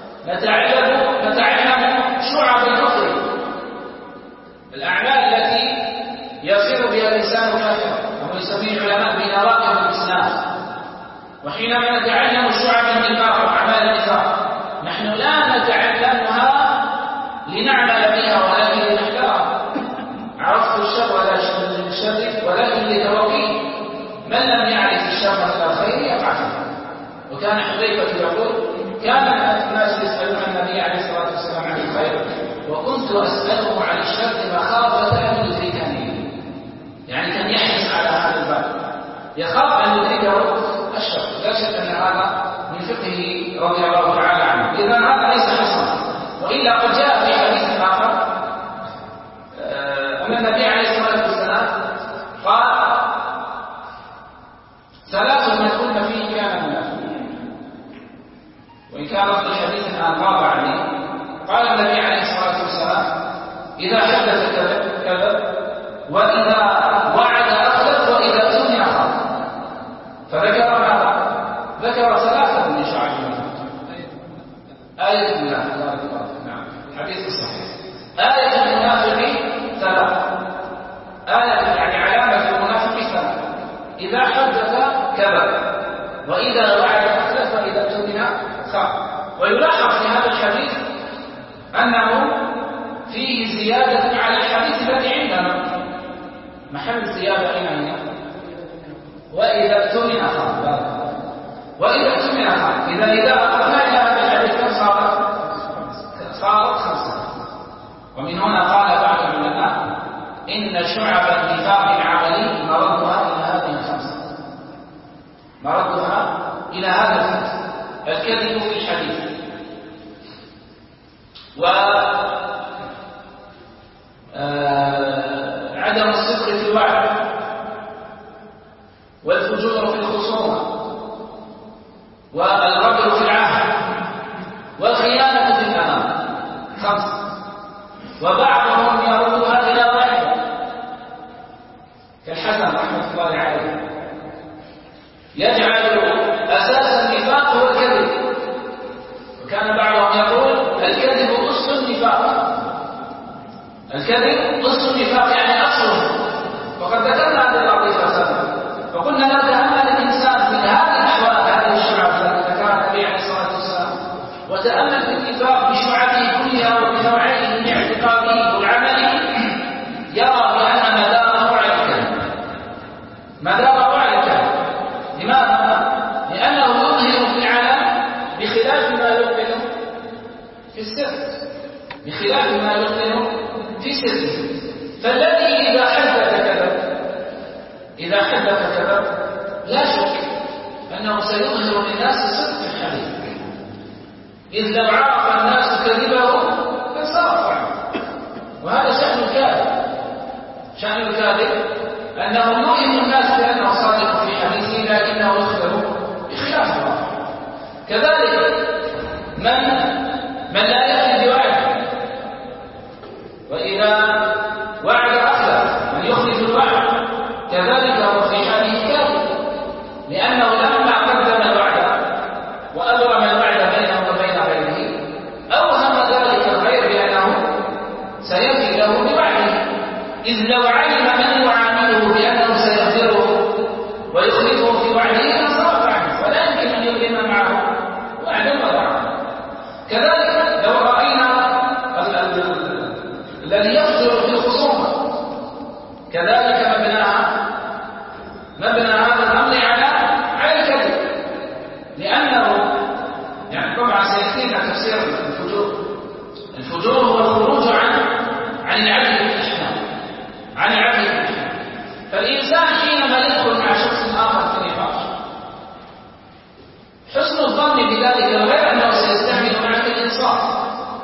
نتعلم شعب الكفر، الأعمال التي يصير بها الإنسان كافرا، وهو يسميه العلماء بنواقض الإسلام. وحينما نتعلم شعب النفاق وأعمال النفاق نحن لا نتعلمها لنعمل بها ولكن لنحذرها. عرفت الشر ولا شر للشر ولكن لتوقيه. من لم يعرف الشر من الخير يقع فيه. وكان حذيفة يقول كان الناس يسألون النبي عليه الصلاة والسلام عن الخير وكنت أسأله عن الشر مخافة أن يدركني. يعني كان يحرص على هذا الباب، يخاف أن يدركه الشر. لا شك أن هذا من فقهه رضي الله تعالى عنه. إذا هذا ليس حصرا، وإلا قد جاء في حديث آخر أن النبي عليه الصلاة والسلام قال ثلاث من كن فيه كان منافقا. وإن كان في الحديث غاب عني، قال النبي عليه الصلاة والسلام إذا حدث كذب، وإذا وعد أخلف، وإذا اؤتمن خان. فذكر ماذا؟ ذكر ثلاثة من شعب المنافق. آية المنافق، نعم، حديث صحيح. آية المنافق ثلاث، آية يعني علامة المنافق ثلاث: إذا حدث كذب، وإذا وعد أخلف، وإذا اؤتمن خان. ويلاحظ في هذا الحديث أنه فيه زيادة على الحديث الذي عندنا. محل الزيادة أين هي؟ وإذا اؤتمن خان. وإذا اؤتمن خان. إذا أخذنا إلى هذا الحديث كم صارت خمسة. ومن هنا قال بعض العلماء إن شعب النفاق العملي مردها إلى هذه الخمسة. مردها إلى هذا الخمسة: الكذب في الحديث، عدم الصدق في الوعد، والفجور في الخصومة، والغدر في العهد، والخيانة في الأمانة. خمسة. كالحسن رحمة الله عليه يجعل أساس النفاق هو الكذب، وكان بعضهم يقول الكذب أس النفاق. الكذب أس النفاق يعني أصله، وقد ذكرنا هذه القضية سابقا، فقلنا لو تأمل الإنسان في هذه الأحوال هذه الشعب التي ذكرها النبي عليه الصلاة والسلام، وتأمل في النفاق بشعبه كلها وبنوعيه من اعتقاده والعمل، يرى بأن مداره على الكذب. مداره على الكذب. لماذا؟ لأنه يظهر في العلن بخلاف ما يبطن في السر، بخلاف ما يبطن في سره. فالذي إذا حدث كذب، إذا حدث كذب لا شك أنه سيظهر للناس صدق الحديث، إذ لو عرف الناس كذبه لانصرف عنه. وهذا شأن الكاذب. شأن الكاذب أنه يوهم الناس بأنه صادق في حديثه لكنه يخبر بخلاف الواقع. كذلك من لا يأتي بوعده، وإذا وعد أخلف، من يخلف الوعد كذلك هو في حاله كاذب، لأنه لما قدم الوعد وأبرم الوعد بينه وبين غيره أوهم ذلك الغير بأنه سيأتي له بوعده، إذ لو علم من يعامله بأنه سيغفره ويخلفه في وعده لانصرف عنه، ولا يمكن أن يبرم معه وعدا وضعا. كذلك لو رأينا الذي يفجر في الخصومة كذلك مبنى هذا الأمر على الكذب، لأنه يعني طبعا سيأتينا تفسير الفجور هو الخروج عن العدل والإحسان، عن العدل والإحسان. فالإنسان حينما يدخل مع شخص آخر في نقاش حسن الظن بذلك الغير أنه سيستعمل معك الإنصاف،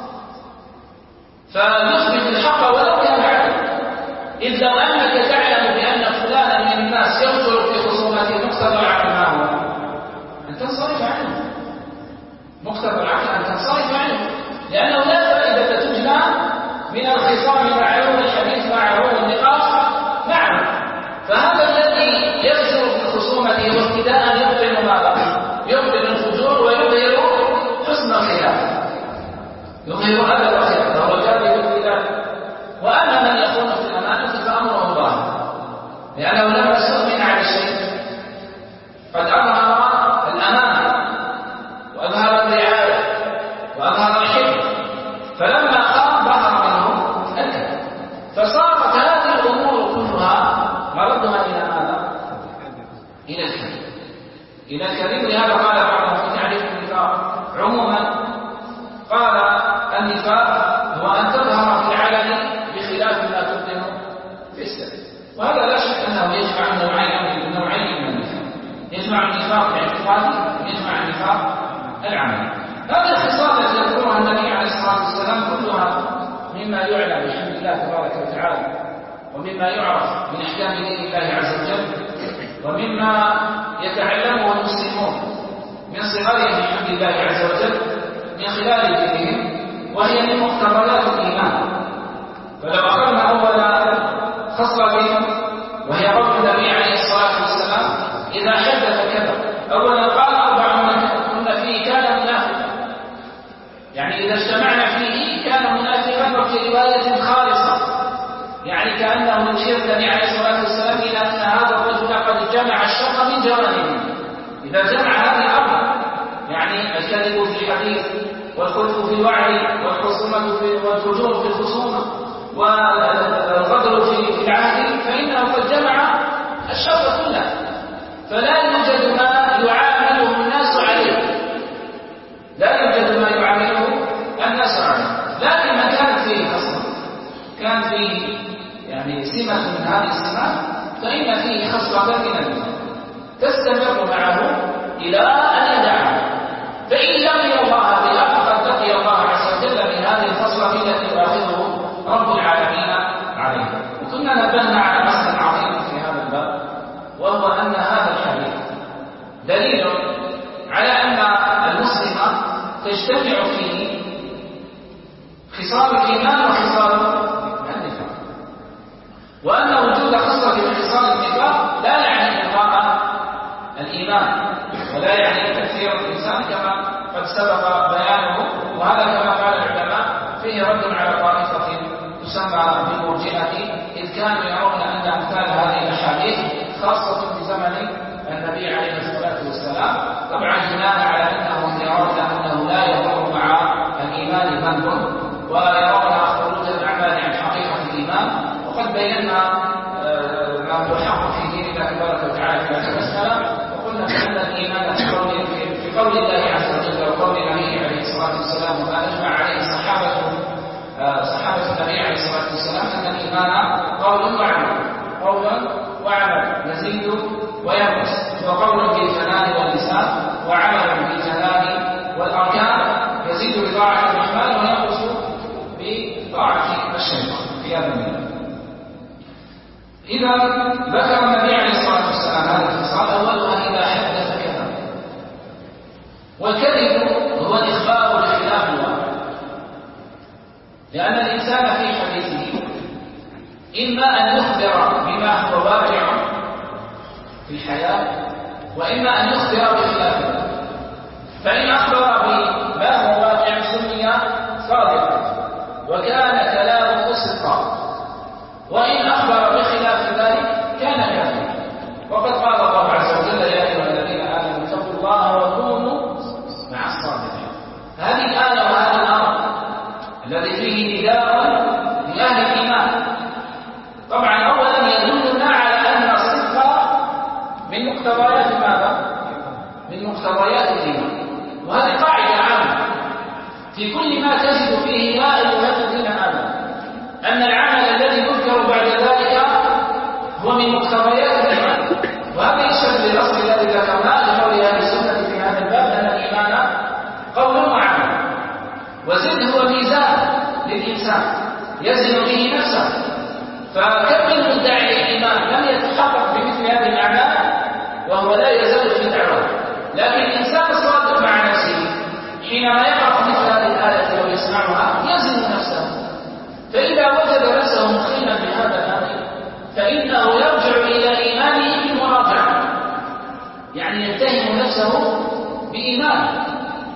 فيثبت الحق ولو كان عدلا، إذ لو أنك تعلم بأن فلانا من الناس يفجر في خصومته، مقتضى العقل ما هو؟ أن تنصرف عنه. مقتضى العقل أن تنصرف عنه، لأنه لا فائدة تجنى من الخصام معه والحديث معه والنقاش معه. فهذا الذي يفجر في خصومته وابتداء يبطل ماذا؟ يبطل الفجور ويظهر حسن الخلاف، يظهر هذا الخلاف، وهو كاذب في ذلك. وأما من يكون في الأمانة فأمره الله، لأنه لما استؤمن على الشيء قد أظهر الأمانة وأظهر الرعاية وأظهر الحكمة، فلما خاف ظهر منه الكذب، فصارت هذه الأمور كلها مردها إلى ماذا؟ إلى الكذب، إلى الكذب. لهذا قال بعضهم في تعريف النفاق عموما، قال النفاق هو أن تظهر في العلن بخلاف ما تبطن في السر. وهذا لا شك أنه يجمع نوعين من النفاق، يجمع النفاق الاعتقادي ويجمع النفاق العملي. هذه الخصال التي يذكرها النبي عليه الصلاة والسلام كلها مما يعلم بحمد الله تبارك وتعالى، ومما يعرف من أحكام دين الله عز وجل، ومما يتعلمه المسلمون من صغرهم بحمد الله عز وجل من خلال دينهم، وهي من مقتضيات الإيمان. فلو أخذنا أول خصلة وهي قول النبي عليه الصلاة والسلام إذا حدث كذب، أولا قال 4 من كنا فيه كان منافقا، يعني إذا اجتمعنا فيه كان منافقا، وفي رواية خالصة، يعني كأنه يشير النبي عليه الصلاة والسلام إلى أن هذا الرجل قد جمع الشر من جوانبه. إذا جمع هذه الأمر، يعني الكذب في الحديث والخلف في الوعد والفجور في الخصومة والغدر في العهد، فإنه قد جمع الشر كله، فلا يوجد ما يعامله الناس عليه، لا يوجد ما يعامله الناس عليه. لكن ما كانت فيه خصلة، كان فيه يعني سمة من هذه السمات، فإن فيه خصلة من النفاق تستمر معه إلى أن يدعها. فإن لقي الله بها فقد لقي الله عز وجل من هذه الخصلة التي يؤاخذه رب العالمين عليها. وكنا نبهنا على مسألة عظيمة في هذا الباب، وهو أن هذا الحديث دليل على أن المسلم تجتمع فيه خصال الإيمان وخصال النفاق، وأن وجود خصلة من خصال الإيمان، ولا يعني تكفير الإنسان كما قد سبق بيانه. وهذا كما قال العلماء فيه رد على طائفة تسمى بالمرجئة، إذ كانوا يرون أن أمثال هذه الأحاديث خاصة في زمن النبي عليه الصلاة والسلام، طبعا بناء على أنهم يرون أنه لا يضر مع الإيمان ذنب، ويرونها خروج الأعمال عن حقيقة الإيمان. وقد بينا ما هو الحق في دين الله تبارك وتعالى في هذه المسألة، وقلنا بأن الإيمان في قول الله عز وجل وقول النبي عليه الصلاة والسلام وما أجمع عليه صحابة النبي عليه الصلاة والسلام أن الإيمان قول وعمل يزيد وينقص، وقول بالجنان واللسان وعمل بالجنان والأركان، يزيد بطاعة الرحمن وينقص بطاعة الشيطان في هذا المثال. إذا ذكر النبي عليه الصلاة والسلام هذا الخصال، أولها إذا حدث كذب، والكذب هو الإخبار بخلاف الواقع، لأن الإنسان في حديثه إما أن يخبر بما هو واقع في الحياة، وإما أن يخبر بخلافه. فإن أخبر بما هو واقع سمي صادقا وكان كلامه صدقا، وإن أخبر بخلاف ذلك كان كاذبا. وقد قال الله عز وجل يا أيها الذين آمنوا اتقوا الله وكونوا مع الصادقين. هذه الآية وهذا الأمر الذي فيه نداء لأهل الإيمان، طبعا أولا يدلنا على أن الصدق من مقتضيات ماذا؟ من مقتضيات الإيمان، وهذه قاعدة عامة في كل ما تجد فيه يا أيها الذين آمنوا، أن العمل الذي يذكر بعد ذلك هو من مقتضيات الإيمان. وهذا يشبه الأصل الذي ذكرناه لقول أهل السنة في هذا الباب أن الإيمان قول وعمل، وزد هو ميزان للإنسان يزن به نفسه. فكم من مدعي الإيمان لم يتحقق بمثل هذه الأعمال وهو لا يزال في دعواه، لكن الإنسان الصادق مع نفسه حينما يقرأ مثل هذه الآية أو يسمعها يزن نفسه، فإذا وجد نفسه مخيما بهذا الأمر فإنه يرجع إلى إيمانه بالمراجعة، يعني يتهم نفسه بإيمانه.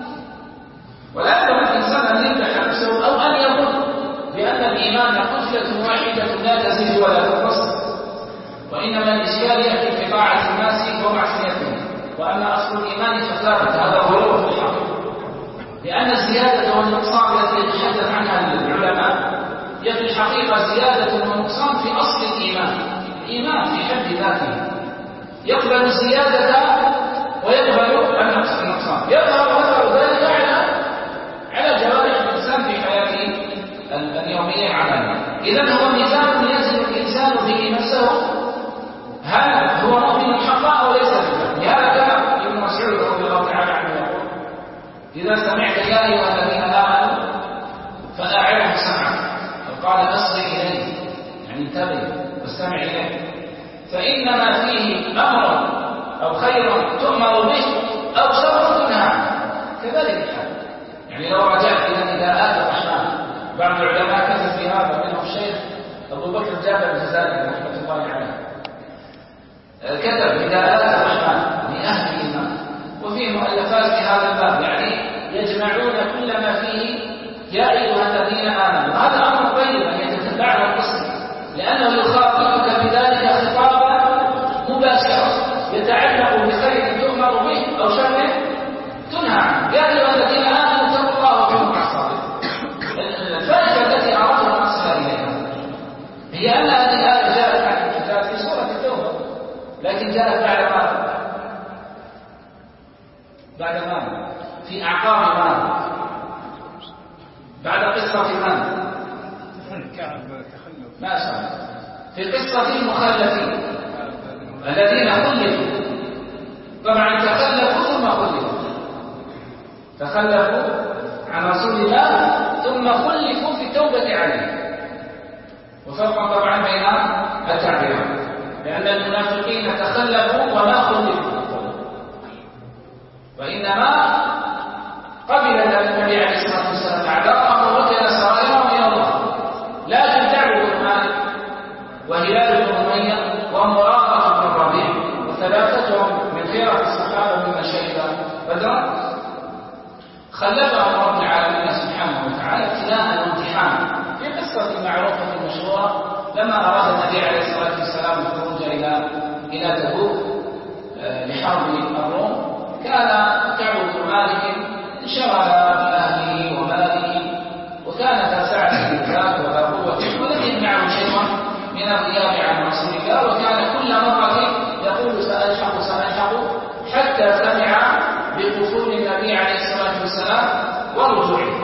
ولا يمكن الإنسان أن يمدح نفسه أو أن يقول بأن الإيمان كتلة واحدة لا تزيد ولا تنقص، وإنما الإشكال يأتي في طاعة الناس ومعصيتهم، وأما أصل الإيمان فثابت، هذا غلو في الحق، لأن الزيادة والنقصان التي يتحدث عنها العلماء هي في الحقيقة زيادة ونقصان في أصل الإيمان. الإيمان في حد ذاته يقبل الزيادة ويقبل النقصان، يظهر أثر ذلك على جوارح الإنسان في حياته اليومية عملا. إذن هو ميزان يزن الإنسان به نفسه، هل هو مؤمن حقا أو ليس بذلك؟ لهذا كان ابن مسعود رضي الله تعالى عنه يقول إذا سمعت يا أيها الذين آمنوا فأعره سمعك، فقال أصغي إليه، يعني انتبه واستمع إليه، فإنما فيه أمر أو خير تؤمر به أو شر تنهى عنه. كذلك الحال، يعني لو رجعت إلى نداءات الرحمن، بعض العلماء كتب في هذا منهم الشيخ أبو بكر جابر الجزائري رحمة الله عليه، كتب نداءات الرحمن لأهل الإيمان، وفيه مؤلفات في هذا الباب، يعني يجمعون كل ما فيه يا أيها الذين آمنوا. هذا أمر طيب أن يتتبعه المسلم، لأنه يخاطبك بذلك خطابا مباشرا يتعلق بخير تؤمر به أو شر تنهى عنه. يا أيها الذين آمنوا اتقوا الله وكونوا مع الصادقين. الفائدة التي أردت أن أصل إليها هي أن هذه الآية جاءت عن الكتاب في سورة التوبة، لكن جاءت بعد ماذا؟ في أعقاب ماذا؟ بعد قصة من؟ ما شاء الله، في قصة المخلفين الذين خلفوا. طبعا تخلفوا ثم خلفوا، تخلفوا عن رسول الله ثم خلفوا في التوبة عليه، وفرق طبعا بين التعبيرات، لأن المنافقين تخلفوا وما خلفوا، وإنما قبل النبي عليه الصلاة والسلام أعذارهم ووكل سرائرهم إلى الله، لكن تعبوا المال وهلال بن أمية ومراقة بن الربيع وثلاثتهم من خيرة الصحابة ممن شهد بدرا خلفهم رب العالمين سبحانه وتعالى ابتلاء وامتحانا. في قصة معروفة المشهورة لما أراد النبي عليه الصلاة والسلام الخروج إلى تبوك لحرب الروم، كان كعب بن مالك انشغل بأهله وماله وكان سعد في ذاك ولا قوة ولم يمنعه شيء من الغياب عن رسول الله، وكان كل مرة يقول سألحق حتى سمع بقصور النبي عليه الصلاة والسلام ورجوعه.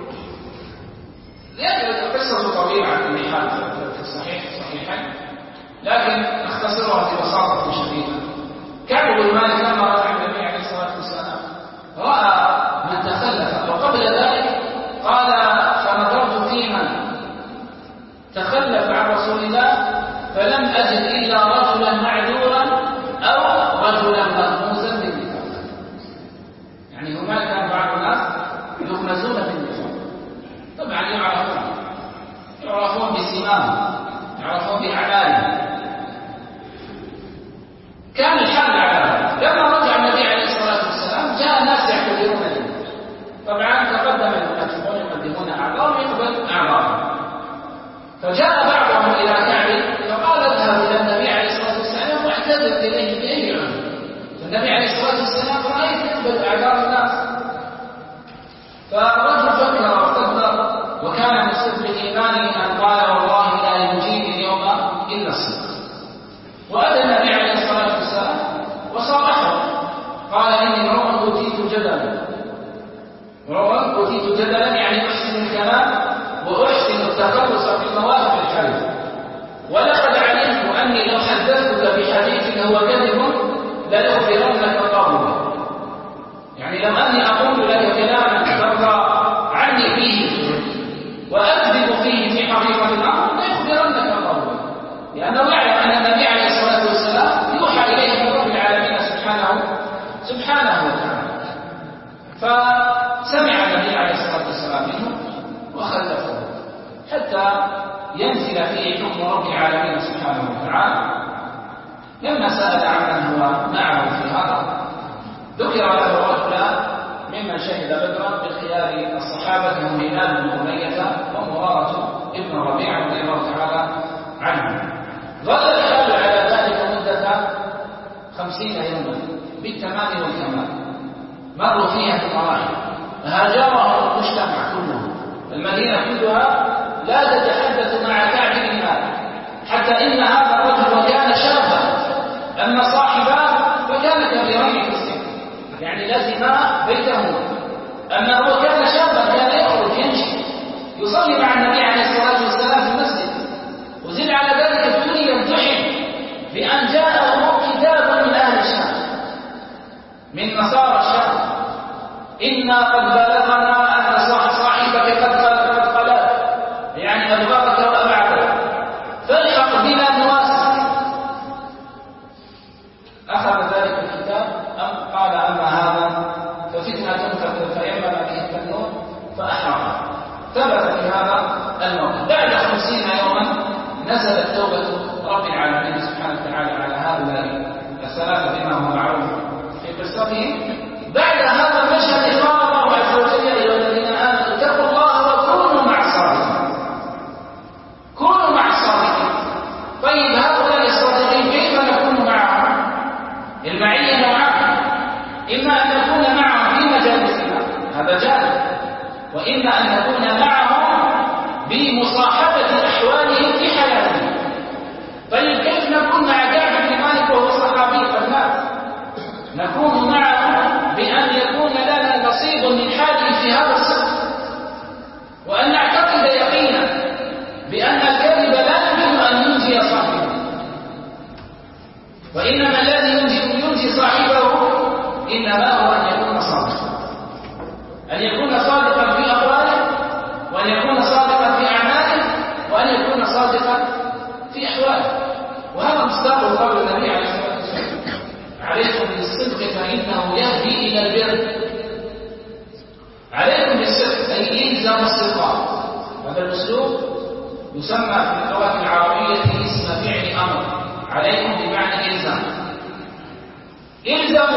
لأن القصة طويلة في المحال في الصحيحين، لكن أختصرها ببساطة شديدة. كعب بن مالك لما رأى النبي عليه الصلاة والسلام رأى من تخلف، وقبل ذلك قال فنظرت في من تخلف عن رسول الله فلم أجد إلا رجلا معذورا أو رجلا مغموزا بالنفاق. يعني هناك كان بعض الناس يغمزون بالنفاق، طبعا يعرفون بسماهم، يعرفون بأعمالهم. كان الحال على هذا. لما رجع النبي عليه الصلاة والسلام جاء الناس يعتذرون له، طبعا تقدم المكتبون يقدمون أعذار ويقبل أعذارهم، فجاء بعضهم إلى كعب فقال اذهب إلى النبي عليه الصلاة والسلام واعتذر إليه بأي عذر. فالنبي عليه الصلاة والسلام رأيت يقبل أعذار الناس، فالرجل فكر واستكبر وكان من صدق إيمانه أن قال والله لا يجيني اليوم إلا الصدق. وأتى النبي عليه الصلاة والسلام وصارحه قال إني امرؤ أوتيت جدلا، يعني أحسن الكلام وأحسن التخلص في المواقف الحرجة، ولقد علمت أني لو حدثتك بحديث هو كذب ليغفرنك الله به. يعني لو أني أقول لك كلاما ترضى عني فيه وأكذب فيه في حقيقة الأمر ليغفرنك الله به، لأنه يعلم أن النبي عليه الصلاة والسلام يوحى إليه من رب العالمين سبحانه وتعالى. فسمع النبي عليه الصلاة والسلام منه وخلفه حتى ينزل فيه حكم رب العالمين سبحانه وتعالى. لما سأل عمن هو معه في هذا ذكر له رجلان ممن شهد بدرا بخيار الصحابة هم هلال بن أمية ومرارة ابن ربيعة رضي الله تعالى عنه. ظل الحال على ذلك مدة 50 يوما بالتمام والكمال، مروا فيها بمراحل، هاجرهم المجتمع كله، المدينة كلها لا تتحدث مع كعب بن مالك، حتى إن هذا الرجل وكان شابا، أما صاحباه فكان كبيرين في السن، يعني لزم بيته، أما هو كان شابا كان يخرج يمشي يصلي مع النبي عليه الصلاة والسلام في المسجد. وزد على ذلك ابتلي يمتحن بأن جاءه كتاب من أهل الشام من نصارى الشام إنا قد بلغنا أن صاحبك قد قلت، يعني أبغضك وأبعدك فالحق بنا نواسك. أخذ ذلك الكتاب قال أما هذا ففتنة فيمم به التنور فأحرقه. ثبت في هذا الموقف. بعد 50 يوما نزلت توبة رب العالمين سبحانه وتعالى على هؤلاء الثلاثة بما هو معروف في قصتهم. بعد هذا المشهد قال الله عز وجل يا أيها الذين آمنوا اتقوا الله وكونوا مع الصادقين. كونوا مع الصادقين. طيب هؤلاء الصادقين كيف نكون معهم؟ المعية نوعان، إما أن نكون معهم في مجالسنا هذا جانب، وإما أن نكون معهم بمصاحبة أحوالهم في حياتهم. طيب كيف نكون مع كعب بن مالك وهو صحابي قد مات؟ نكون معه بأن يكون لنا نصيب من حاله في هذا الصدق، وأن نعتقد يقينا بأن الكذب لا يمكن أن ينجي صاحبه، وإنما الذي ينجي صاحبه إنما هو أن يكون صادقا، أن يكون صادقا في أقواله، وأن يكون صادقا في أعماله، وأن يكون صادقا في أحواله. وهذا مصداق قول النبي عليه الصلاة والسلام عليكم بالصدق فإنه يهدي إلى البر. عليكم بالصدق أي إلزام الصدق. هذا الأسلوب يسمى في اللغة العربية اسم فعل أمر. عليكم بمعنى إلزام. إلزام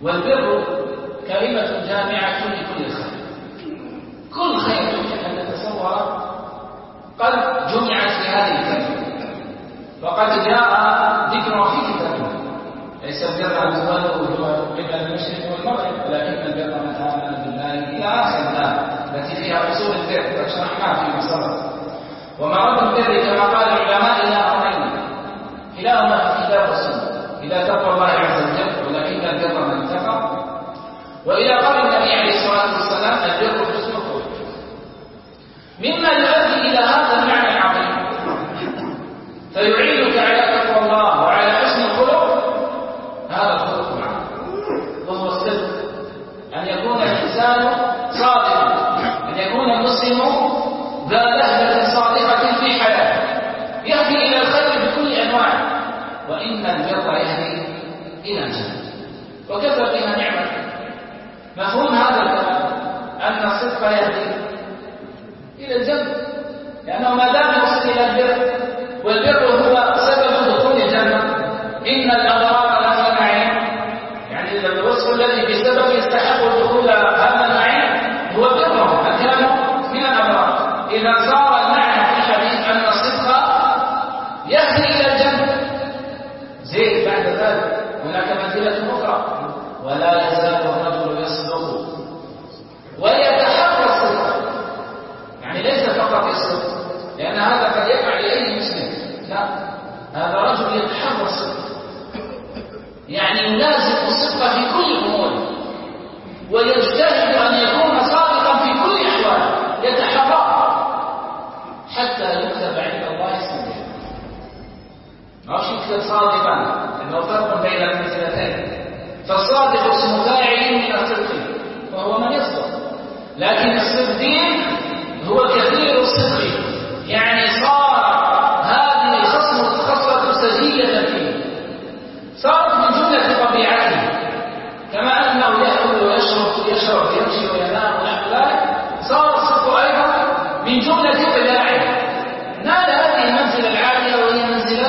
والبر كلمة جامعة لكل خير. كل خير يمكن أن نتصوره قد جمعت في هذه الكلمة. وقد جاء ذكره في كتابنا: ليس البر أن تولوا قبل المشرق والمغرب ولكن البر من آمن بالله إلى آخر الآية التي فيها أصول البر شرحناها فيما سبق. ومراد البر كما قال العلماء إلى أمرين كلاهما في الكتاب والسنة: إلى تقوى الله عز وجل ولكن البر من اتقى، وإلى قول النبي عليه الصلاة والسلام: البر حسن الخلق. مما يؤدي إلى هذا المعنى العظيم فيعينك على تقوى الله وعلى حسن الخلق هذا الخلق معه، وهو الصدق. أن يكون الإنسان صادقا، أن يكون المسلم ذا لهجة صادقة في حياته يهدي إلى الخير بكل أنواعه، وإن البر يهدي إلى الجنة. وكفى بها نعمة مفهوم هذا الكلام أن الصدق يهدي إلى الجنة، لأنه ما دام يوصل إلى البر، والبر هو سبب دخول الجنة. إن الأبرار لفي نعيم، يعني الوصف الذي بسبب يستحق دخول هذا النعيم هو برهم أن كانوا من الأبرار. إذا صار المعنى في الحديث أن الصدق يهدي إلى الجنة، زيد بعد ذلك هناك منزلة أخرى: ولا يزال الرجل يصدق ويتحرى الصدق. يعني ليس فقط الصدق، لأن هذا قد يقع لأي مسلم، لا، هذا رجل يتحرى الصدق، يعني يلازم الصدق في كل أموره ويجتهد أن يكون صادقا في كل أحواله، يتحرى حتى يكتب عند الله صديقا. ما يكتب صادقا، لأنه فرق بين المثلتين. فالصادق اسم فاعل من الصدق وهو من يصدق، لكن الصديق هو كثير الصدق، يعني صار هذه خصلة سجية فيه، صارت من جملة طبيعته، كما أنه يأكل ويشرب ويمشي وينام ونحو ذلك، صار الصدق أيضا من جملة طباعه. نال هذه المنزلة العالية وهي منزلة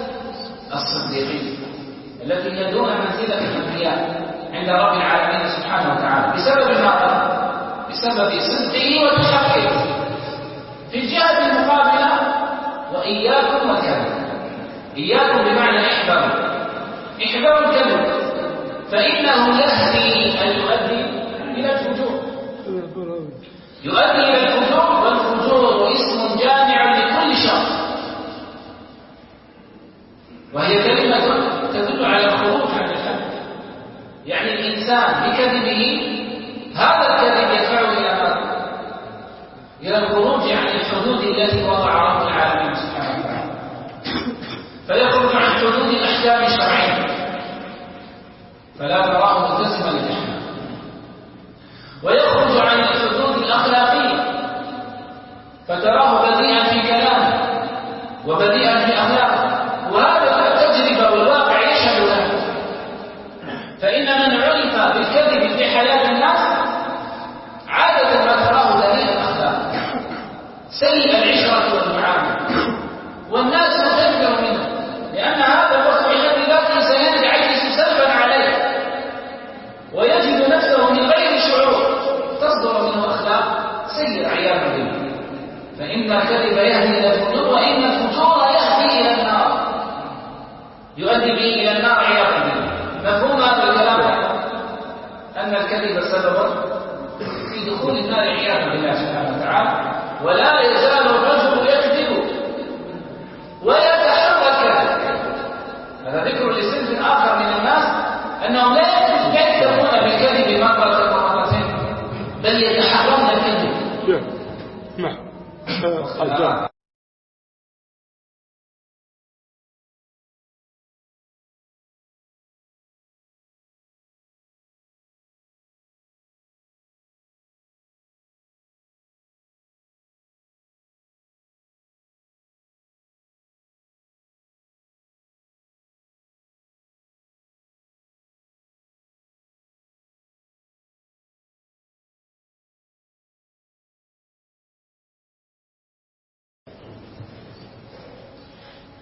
الصديقين التي هي دون منزلة الأنبياء عند رب العالمين سبحانه وتعالى. بسبب ماذا؟ بسبب صدقه وتحققه. في الجهة المقابلة: وإياكم والكذب. إياكم بمعنى احذروا، احذروا الكذب فإنه يهدي أن يؤدي إلى الفجور، يؤدي إلى الفجور، والفجور اسم جامع لكل شر، وهي كلمة تدل على الخروج عن الحد. يعني الإنسان بكذبه هذا الكذب يدفعه إلى ماذا؟ إلى الخروج عن الحدود التي وضعها رب العالمين سبحانه وتعالى، فيخرج عن حدود الأحكام الشرعية فلا تراه ملتزما للأحكام، ويخرج عن الحدود الأخلاقية فتراه بديئا في كلامه وبديئا في أخلاقه، وهذا التجربة والواقع يشهد له. فإن من عرف بالكذب في حياة الناس عادة ما تراه دليل الأخلاق، سيء العشرة والمعاملة، والناس تنفر منه، لأن هذا الوصف بحد ذاته سينعكس سلبا عليه، ويجد نفسه من غير شعور تصدر منه أخلاق سيئة عياذا بالله. فإن الكذب يهدي إلى الفجور، وإن الفجور يهدي إلى النار، يؤدي به إلى النار عياذا بالله. مفهوم هذا الكلام أن الكذب سبب في دخول النار عياذا بالله سبحانه وتعالى. ولا يزال الرجل يكذب ويتحرى الكذب. هذا ذكر لصنف آخر من الناس أنهم لا يكتفون بالكذب مرة ومرتين، بل يتحرون الكذب.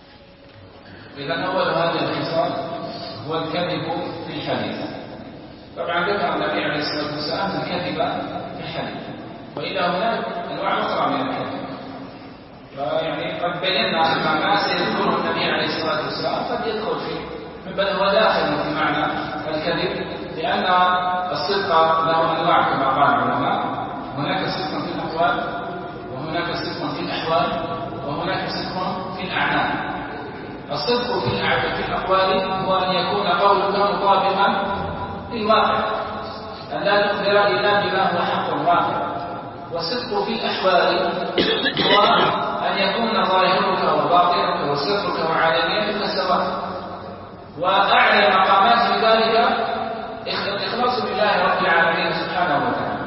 إذا أول هذه الخصال هو الكذب في الحديث. طبعا ذكر النبي عليه الصلاة والسلام الكذب في الحديث، وإلا هناك أنواع أخرى من الكذب. فيعني قد بينا أن ما سيذكره النبي عليه الصلاة والسلام قد يدخل فيه، بل هو داخل في معنى الكذب، لأن الصدق له أنواع كما قال العلماء. هناك صدق في الأقوال، وهناك صدق في الأحوال، وهناك صدق في الأعمال. الصدق في الأقوال هو أن يكون قولك مطابقا للواقع، أن لا تخبر إلا بما هو حق الواقع. والصدق في الأحوال هو أن يكون ظاهرك وباطنك وسرك وعلانيتك سواء. وأعلى مقامات في ذلك الإخلاص لله رب العالمين سبحانه وتعالى.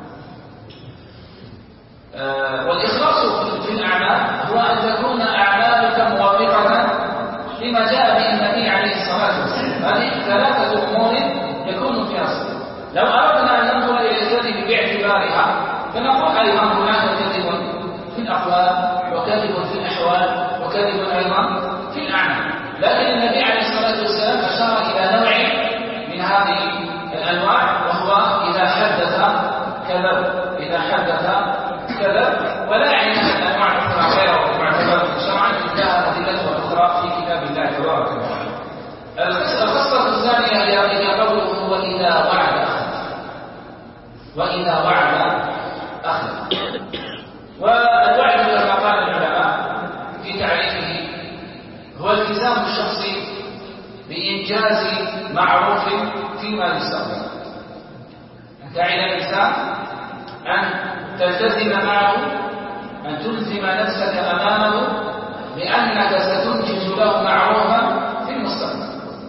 والإخلاص في الأعمال هو أن تكون أعمالك موافقة لما جاء به النبي عليه الصلاة والسلام. هذه ثلاثة أمور يكون فيها الصدق. لو أردنا أن ننظر إلى الكذب باعتبارها فنقول أيضا هناك كذب في الأقوال، وكذب في الأحوال، وكذب أيضا في الأعمال. لكن النبي عليه الصلاة والسلام أشار إلى نوع من هذه الأنواع، وهو إذا حدث كذب. إذا حدث كذب، ولا يعني أن الأنواع الأخرى غير معتبرة شرعا، إلا أدلتها الأخرى في كتاب الله تبارك وتعالى. القصة الثانية هي قوله وإذا وعد أخذ. وإذا وعد أخذ. والوعد كما قال العلماء في تعريفه هو التزام الشخص بإنجاز معروف فيما يستقبل. أن تعد الإنسان أن تلتزم معه، أن تلزم نفسك أمامه بأنك ستنجز له معروفا في المستقبل.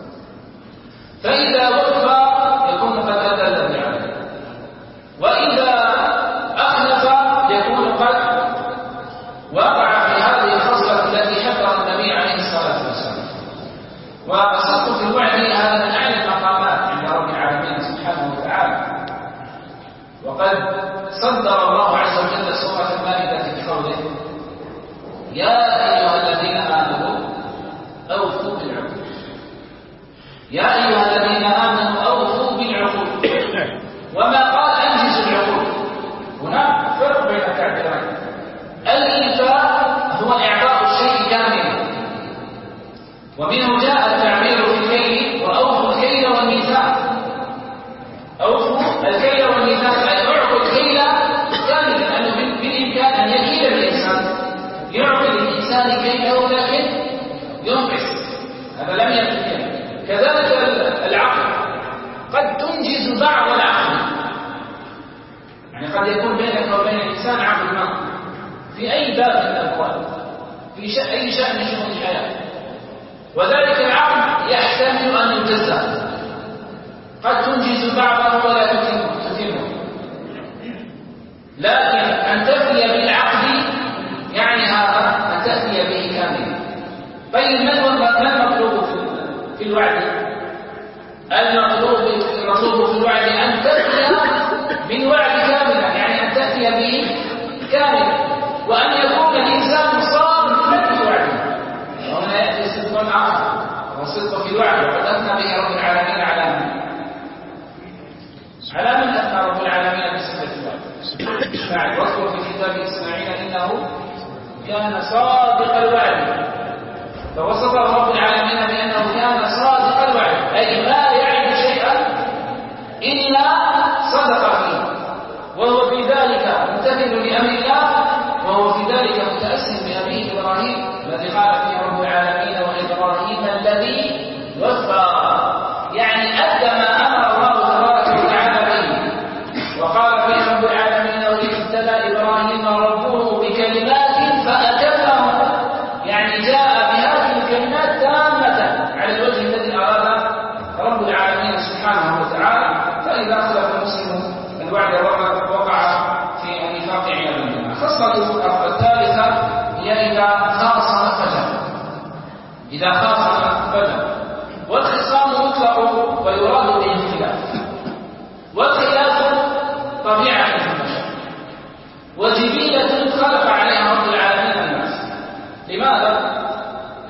فإذا وفى يكون قد أدى الذي عليه، وإذا أخلف يكون قد وقع في هذه الخصلة التي حذر النبي عليه الصلاة والسلام. والصدق في الوعد هذا من أعلى المقامات عند رب العالمين سبحانه وتعالى. وقد صدر الله عز وجل سورة المائدة بقوله يا أيها الذين آمنوا أوفوا بالعقود. يا أيها الذين آمنوا أوفوا بالعقود. وما قال أنجزوا العقود. هناك فرق بين التعبيرين. الإيفاء هو إعطاء الشيء كاملا، ومنه جاء التعبير في الكيل وأوفوا الكيل والميزان. أوفوا الكيل والميزان أي أعطوا الكيل كاملا، لأنه بالإمكان أن يكيل الإنسان، يعطي الإنسان كيله لكن ينقص، هذا لم يكن. كذلك العقل قد تنجز بعض العقل، يعني قد يكون بينك وبين الإنسان عقل ما في أي باب من الأبواب، في أي شأن من شؤون الحياة، وذلك العقل يحتمل أن يجزى. قد تنجز بعضه ولا تتمه، لكن أن تأتي بالعقل يعني هذا أن تأتي به كاملا. طيب ما المطلوب في الوعد؟ المطلوب في الوعد أن تأتي بالوعد كاملا، يعني أن تأتي به كاملا، وأن يكون الإنسان صادقا في وعده. وهنا يأتي صدق آخر، والصدق في الوعد وقد أثنى به رب العالمين على من أثنى رب العالمين بصفة الوعد. واذكر في كتاب إسماعيل إنه كان صادق الوعد، فوصفه رب العالمين بأنه كان صادق الوعد، أي لا يعد شيئا إلا صدق فيه، وهو في ذلك ممتثل لأمر الله، وهو في ذلك متأسم بأبيه إبراهيم الذي قال فيه رب العالمين وإبراهيم الذي وفى، يعني أدى ما أمر الله تبارك وتعالى به. وقال فيه رب العالمين وإذ ابتلى إبراهيم ربه بكلمات فأتمهن، يعني جاء بهذه الكلمات تامة على الوجه الذي أراد رب العالمين سبحانه وتعالى. فإذا خلف المسلم الوعد وقع في النفاق عياذا بالله. الخصلة الثالثة هي إذا خاصم فجر. إذا خاصم فجر، والخصام يطلق ويراد به الخلاف، والخلاف طبيعة في البشر وجبيلة خلق عليها رب العالمين الناس. لماذا؟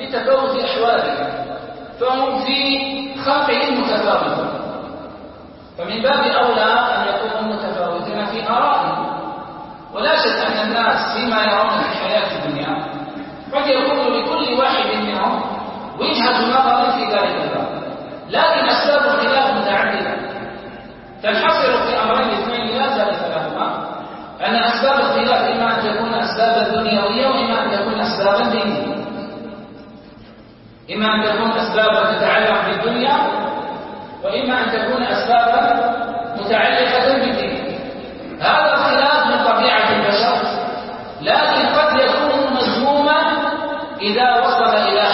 لتفاوت أحوالهم، فهم في خلقهم متفاوتون. فمن باب أولى أن يكونوا متفاوتين في آرائهم. ولا شك أن الناس فيما يرون في الحياة الدنيا قد يكون لكل واحد منهم وجهة نظر في ذلك الباب، لكن أسباب الخلاف متعددة تنحصر في أمرين اثنين لا ثالث لهما، أن أسباب الخلاف إما أن تكون أسبابا دنيوية وإما أن تكون أسبابا دينية، إما أن تكون أسبابا تتعلق بالدنيا وإما أن تكون أسبابا متعلقة بالدين. هذا الخلاف من طبيعة البشر، لكن قد يكون مذموما إذا وصل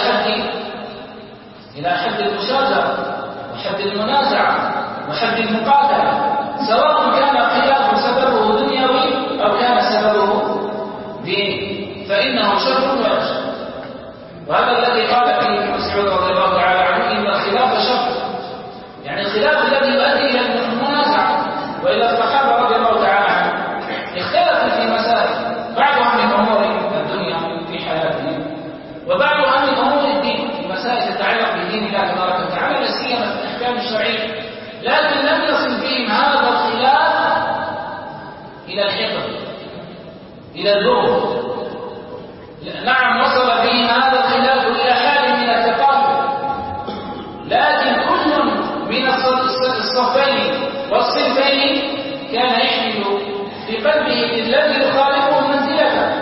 إلى حد المشاجرة وحد المنازعة وحد المقاتلة، سواء كان الخلاف سببه دنيوي أو كان سببه ديني، فإنه شر ويشر. وهذا الذي قال فيه ابن مسعود رضي الله تعالى عنه: إن الخلاف شر، يعني الخلاف الذي يؤدي إلى المنازعة. وإلى الصحابة رضي الله تعالى عنهم اختلفوا في مسائل، بعضها من أمور الدنيا في حياتهم وبعضها من أمور الدين، في مسائل تتعلق بدين الله تبارك وتعالى لا سيما في الأحكام الشرعية، لكن لم يصل بهم هذا الخلاف إلى الحقد، إلى اللوم. نعم، وصل بهم هذا الخلاف إلى حال من التقاتل، لكن كل من الصفين والصنفين كان يحمل في قلبه الذي يخالفه منزلته،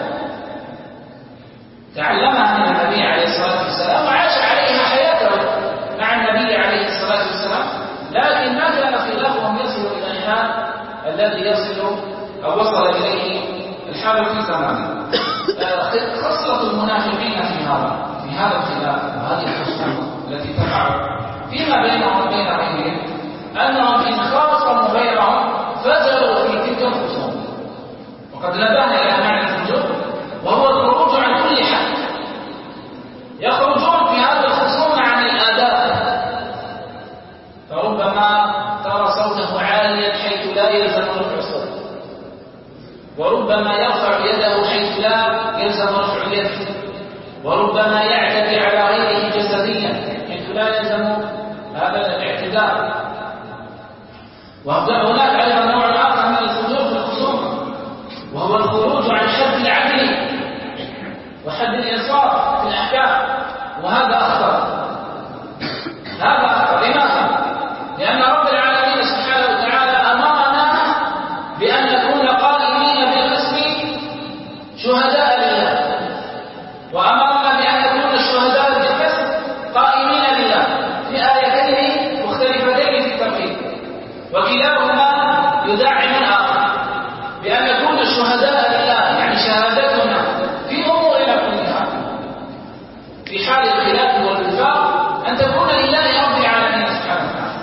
تعلمها من النبي عليه الصلاة والسلام وعاش عليها حياته مع النبي عليه الصلاة والسلام، لكن ما كان خلافهم يصل إلى الحال الذي يصل أو وصل إليه الحال في زمانه. خصلة المنافقين في هذا الخلاف وهذه الخصومة التي تقع فيما بينهم وبين غيرهم، أنهم إن خاصموا غيرهم فجروا في تلك الخصومة. وقد نبهنا إلى معنى الفجور، وهو الخروج عن كل حد. يخرجون في هذه الخصومة عن الآداب، فربما ترى صوته عاليا حيث لا يلزم رفع الصوت، وربما يرفع يده حيث لا يلزم رفع اليد، وربما يعتدي على غيره جسديا حيث لا يلزم هذا الاعتداء. وهناك أيضا نوع آخر من الخروج في الخصومة، وهو الخروج عن حد العدل وحد الإنصاف في الأحكام، وهذا أخطر. لماذا؟ لأن رب العالمين سبحانه وتعالى أمرنا بأن نكون قائمين بالقسط شهداء لله، وأمرنا بأن نكون الشهداء بالقسط قائمين لله في آيتين مختلفتين في التوحيد، وكلاهما يدعم الآخر، بأن نكون الشهداء لله يعني شهادتنا في أمورنا كلها في حال الخلاف والوفاق أن تكون لله رب العالمين سبحانه وتعالى،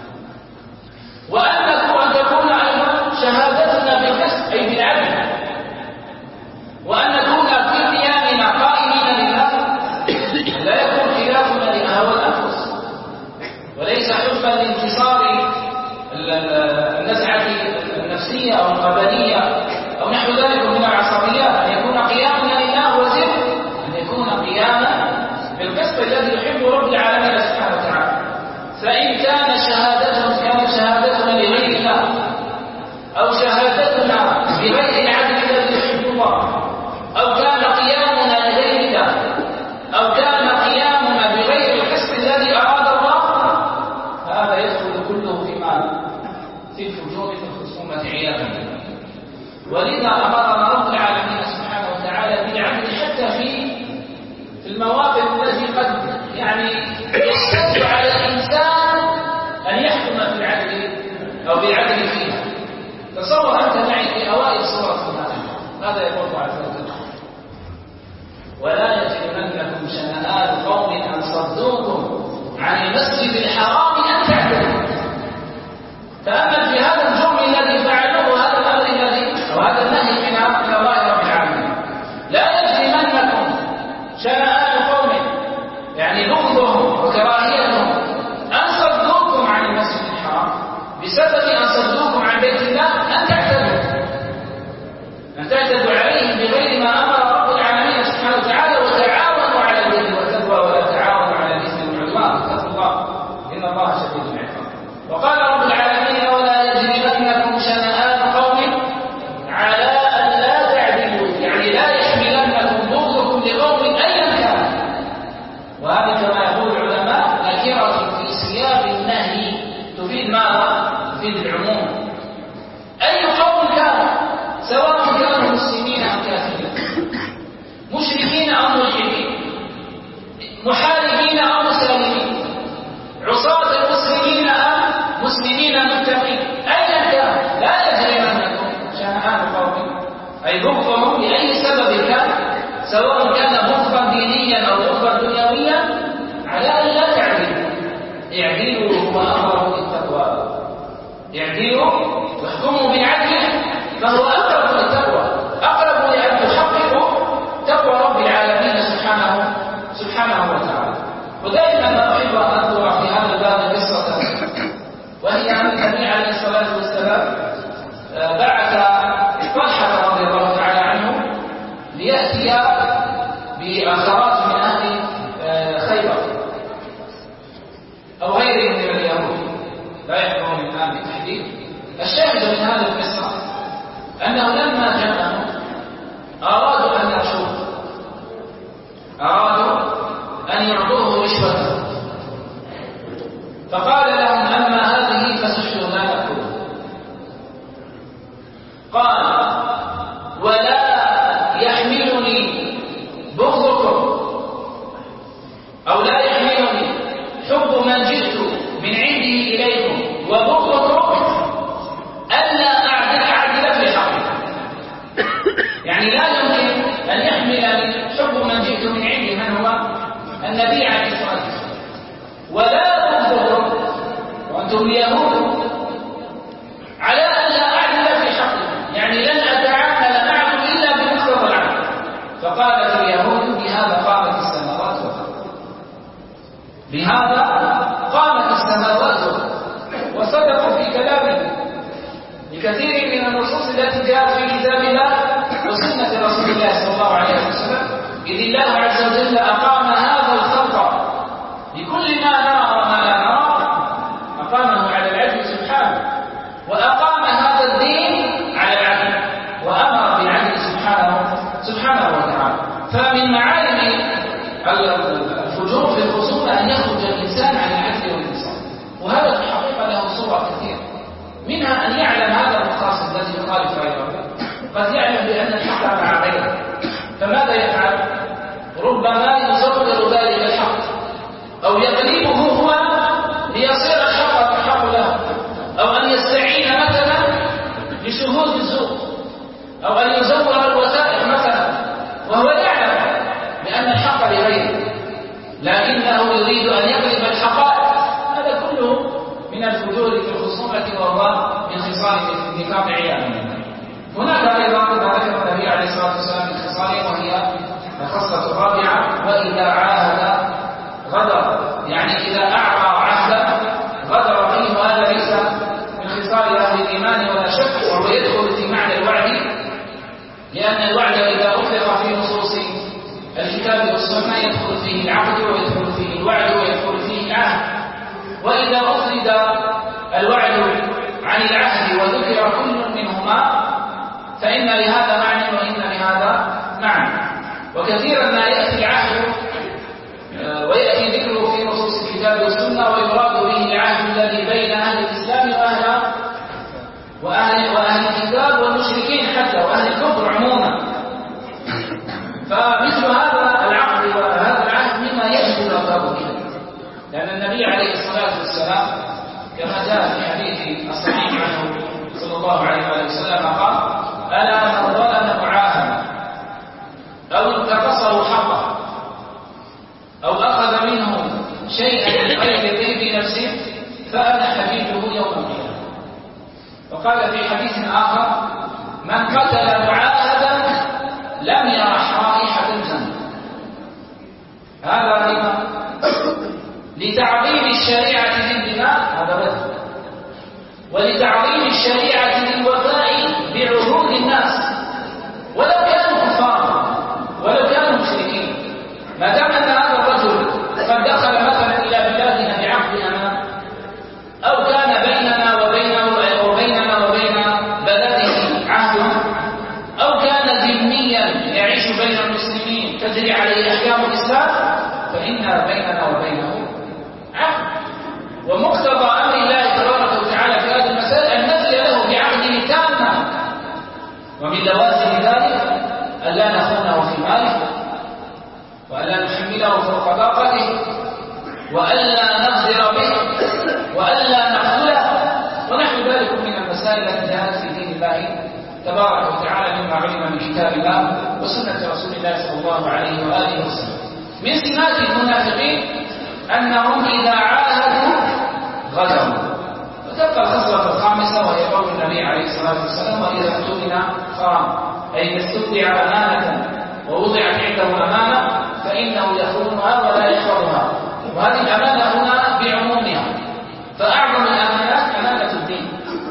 وأن تكون أيضا شهادتنا بالقسط أي بالعدل، وأن نكون في قيامنا قائمين لله، لا يكون خلافنا لأهواء الأنفس، وليس حبا لانتصار النزعة النفسية أو القبلية أو نحو ذلك من العصبيات. أن يكون قيامنا لله وزن، أن يكون قياما بالقسط الذي يحب رب العالمين سبحانه وتعالى. فإن كانت شهادتنا لغير الله أو شهادتنا بغير العدل الذي يحب الله، أو كان قيامنا لغير الله، أو كان قيامنا بغير القسط الذي أراد الله، هذا يدخل كله في الفجور في الخصومة عياذا بالله. ولذا أمرنا رب العالمين سبحانه وتعالى بالعدل حتى في المواقف التي قد يشتد على الإنسان أن يحكم في العدل أو بالعدل فيها. تصور أنت معي في أوائل سورة هذا يقول الله عز وجل: ولا يجرمنكم شنآن قوم أن صدوكم عن المسجد الحرام أن تعتدوا. تأمل في هذا الجرم الذي فعلوه، هذا الأمر الذي وهذا النهي من الله رب العالمين. لا يجرمنكم شنآن قوم يعني بغضهم وكراهيتهم أن صدوكم عن المسجد الحرام، بسبب أن صدوكم عن بيت الله أن تعتدوا عليهم بغير ما أمر رب العالمين سبحانه وتعالى. وتعاونوا على البر والتقوى ولا تعاونوا على الإثم والعدوان. اتقوا الله وهذه كما يقول العلماء نكرة في سياق النهي تفيد ماذا؟ تفيد العموم. أي قوم كان، سواء كانوا مسلمين أو كافرين، مشركين أو ملحدين، محاربين أو مسالمين، عصاة المسلمين أم مسلمين متقين، أيا كان لا يجرمنكم شنآن قوم، أي بغضهم لأي سبب كان، سواء كان بغضا دينيا أو بغضا دنيويا، على أن لا تعدلوا، اعدلوا هو أقرب للتقوى، اعدلوا واحكموا بالعدل فهو أقرب للتقوى، أقرب لأن تحققوا تقوى رب العالمين سبحانه وتعالى. ودائما أحب أن أذكر في هذا الباب قصة، وهي أن النبي عليه الصلاة والسلام بعث طلحة رضي الله تعالى عنه ليأتي بأخرات من أهل خيبر أو غيرهم من اليهود، لا يحكمون الآن بالتحديد. الشاهد من هذا القصة أنه لما جاءهم أرادوا أن يرشوه، أرادوا أن يعطوه رشوة، فقال لهم أما هذه فسحتوا ما تأكلون. قال ولا يحملني بغضكم أو لا يحملني حب من جئت من عنده إليكم وبغضكم ألا أعدل في حقكم. يعني لا يمكن أن يحملني حب من جئت من عنده، من هو النبي عليه الصلاة والسلام، ولا بغضكم وأنتم اليهود على أن لا أعدل في حقكم، يعني لن أتعامل معكم إلا بمقتضى العدل. فقالت اليهود بهذا قامت السماوات والأرض، بهذا قامت السماوات والأرض، وصدقوا في كلامهم بكثير من النصوص التي جاءت في كتاب الله وسنة رسول الله صلى الله عليه وسلم، إذ الله عز وجل أقام هذا الخلق بكل ما نرى وما لا نرى، أقامه على العدل سبحانه، وأقام هذا الدين على العدل، وأمر بالعدل سبحانه وتعالى. فمن معالم الفجور في الخصومة أن يخرج الإنسان عن العدل والإنصاف، وهذا في الحقيقة له صور كثيرة، منها أن يعلم هذا الخاص الذي يخالف غيره، قد يعلم بأن الحق مع غيره، فماذا يفعل؟ ربما يزور ذلك الحق أو يقلبه هو ليصير الحق له، أو أن يستعين مثلا بشهود الزور، أو أن يزور الوثائق مثلا وهو يعلم بأن الحق لغيره لكنه يريد أن يقلب الحقائق. هذا كله من الفجور في الخصومة، وهو من خصال النفاق عيانا. هناك أيضا ما ذكر النبي عليه الصلاة والسلام من خصاله، وهي الخصلة الرابعة، وإذا عاهد غدر، يعني إذا أعطى عهدا غدر فيه، وهذا ليس من خصال أهل الإيمان ولا شك، وهو يدخل في معنى الوعد، لأن الوعد إذا أطلق في نصوص الكتاب والسنة يدخل فيه العقد ويدخل فيه الوعد ويدخل فيه العهد. وإذا أفرد الوعد عن العهد وذكر كل منهما فإن لهذا معنى وإن لهذا معنى. وكثيرا ما يأتي العهد ويأتي ذكره في نصوص الكتاب والسنة ويراد به العهد الذي بين أهل الإسلام وأهل الكتاب والمشركين حتى وأهل الكفر عموما. فمثل هذا العقد وهذا العهد مما يجب الأقرب به، لأن النبي عليه الصلاة والسلام كما جاء في حديث الصحيح عنه صلى الله عليه وسلم قال ألا من ظلم معاهدا أو انتقصه حقه أو أخذ منه شيئا من غير طيب نفسه فأنا حبيبه يوم القيامة. وقال في حديث آخر من قتل معاهدا لم يرح رائحة الجنة. هذا لما لتعظيم الشريعة للدماء، هذا بدل، ولتعظيم الشريعة للوفاء بعهود الناس ولو كانوا كفارا ولو كانوا مشركين. ما دام أن هذا الرجل قد دخل مثلا إلى بلادنا بعقد أمان، أو كان بيننا وبين بلده عهد، أو كان ذميا يعيش بين المسلمين تجري عليه أحكام الإسلام، فإن بين بيننا وبينه عقد، ومقتضى أمر الله تبارك وتعالى في هذه المسائل أن نفي له بعقده تاما، ومن لوازم ذلك ألا نخونه في ماله، وألا نحمله فوق طاقته، وألا نغدر به، وألا نقتله، ونحو ذلك من المسائل التي جاءت في دين الله تبارك وتعالى مما علم من كتاب الله وسنة رسول الله صلى الله عليه وآله وسلم. من سمات المنافقين أنهم إذا عاهدوا غدروا. وتبقى الخصلة الخامسة وهي قول النبي عليه الصلاة والسلام: وإذا اؤتمن خان، أي إذا استودع أمانة ووضعت عنده أمانة فإنه يخونها ولا يحفظها. وهذه الأمانة هنا بعمومها، فأعظم الأمانات أمانة الدين،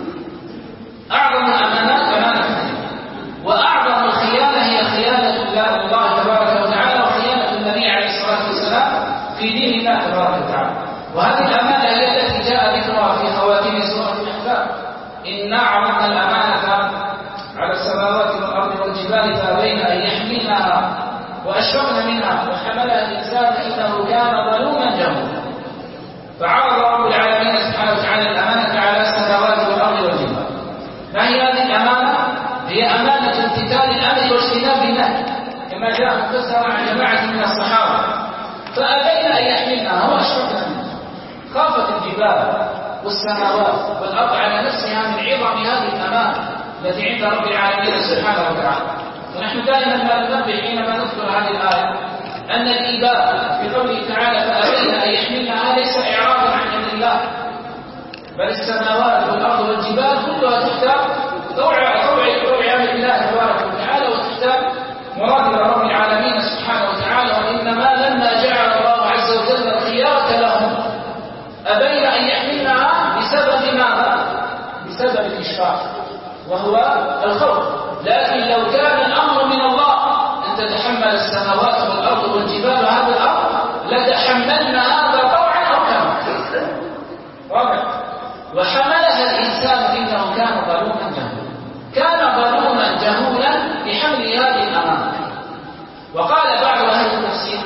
أعظم الأمانات أمانة الدين، وأعظم الخيانة هي خيانة الله تبارك وتعالى وخيانة النبي عليه الصلاة والسلام في دين الله تبارك وتعالى. وهذه الأمانة هي التي جاء ذكرها في خواتيم سورة الأحزاب: إنا عرضنا الأمانة على السماوات والأرض والجبال فأبين أن يحملنها وأشفقن منها وحملها الإنسان إنه كان ظلوما جهولا. فعرض رب العالمين سبحانه وتعالى الأمانة على السماوات والأرض والجبال. ما هي هذه الأمانة؟ هي أمانة امتثال الأمر واجتناب النهي، كما جاء مفسرا عن جماعة من الصحابة: فأبين أن يحملنها وأشفقن منها. خافت الجبال والسماوات والأرض على نفسها من عظم هذه الأمانة التي عند رب العالمين سبحانه وتعالى. ونحن دائما ما ننبه حينما نذكر هذه الآية أن الإيباء في قوله تعالى فأبين أن يحملنها ليس إعراضا عن أمر الله، بل السماوات والأرض والجبال كلها تحتاج طوع أمر الله تبارك وتعالى، وتحتاج مراد رب العالمين سبحانه وتعالى. وإنما لما جعل الله عز وجل الخيارة لهم أبين أن يحملنها بسبب ماذا؟ بسبب الإشفاق وهو الخوف. لكن لو كان الأمر من الله أن تتحمل السماوات والأرض والجبال هذا الأمر لتحملنا هذا طوعا أو كرها. رابع: وحملها الإنسان إنه كان ظلوما جهولا. كان ظلوما جهولا بحمل هذه الأمانة. وقال بعض أهل التفسير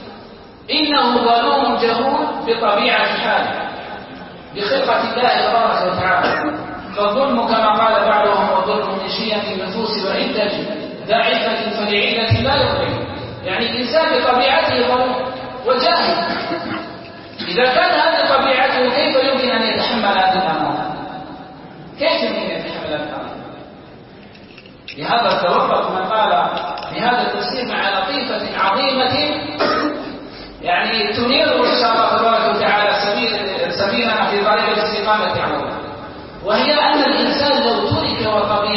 إنه ظلوم جهول بطبيعة حاله، بخلقة الله تبارك وتعالى. فالظلم كما قال بعضهم هو ظلم من شيئة النفوس وإنتاج ذا عفة فلعلة لا يظلم، يعني الإنسان بطبيعته ظلوم وجاهل. إذا كان هذه طبيعته كيف يمكن أن يتحمل هذه الأمانة؟ كيف يمكن أن يتحمل هذه الأمانة؟ لهذا توقف من قال في هذا التفسير مع لطيفة عظيمة يعني تنير إن شاء الله تبارك وتعالى سبيلنا في طريق الاستقامة على الله، وهي أن الإنسان لو ترك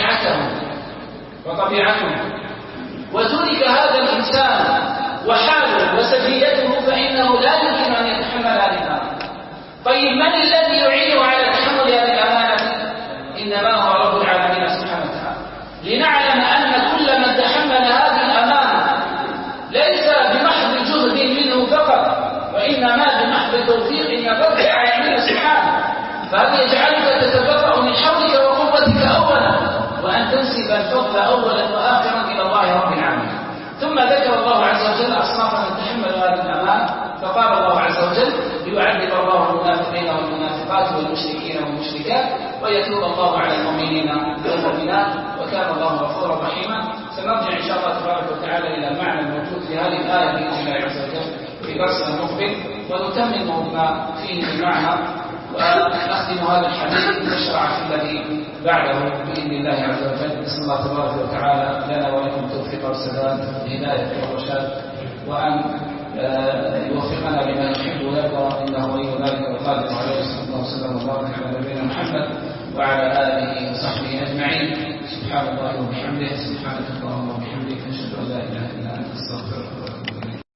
وطبيعته وترك هذا الإنسان وحاله وسجيته فإنه لا يمكن أن يتحمل هذه الأمانة. طيب من الذي يعينه على تحمل هذه الأمانة؟ إنما هو رب العالمين سبحانه وتعالى. لنعلم أن كل من تحمل هذه الأمانة ليس بمحض جهد منه فقط، وإنما بمحض توفيق من رب العالمين سبحانه. فهذا يجعلك تتبرأ من حولك وقوتك أولا، وأن تنسب الفضل أولا وآخرا إلى الله رب العالمين. ثم ذكر الله عز وجل أصناف من تحمل هذه الأمانة، فقال الله عز وجل: ليعذب الله المنافقين والمنافقات والمشركين والمشركات ويتوب الله على المؤمنين والمؤمنات وكان الله غفورا رحيما. سنرجع إن شاء الله تبارك وتعالى إلى المعنى الموجود في هذه الآية بإذن الله عز وجل في درسنا المقبل، ونتمم ما فيه المعنى، ونختم هذا الحديث نشرع في الذي بعده بإذن الله عز وجل. نسأل الله تبارك وتعالى لنا ولكم التوفيق والسداد والهداية والرشاد، وأن يوفقنا لما يحب ويرضى، إنه ولي ذلك والقادر عليه. صلى الله وسلم وبارك على نبينا محمد وعلى آله وصحبه أجمعين. سبحان الله وبحمده، سبحانك اللهم وبحمدك، نشهد أن لا إله إلا أنت، نستغفرك.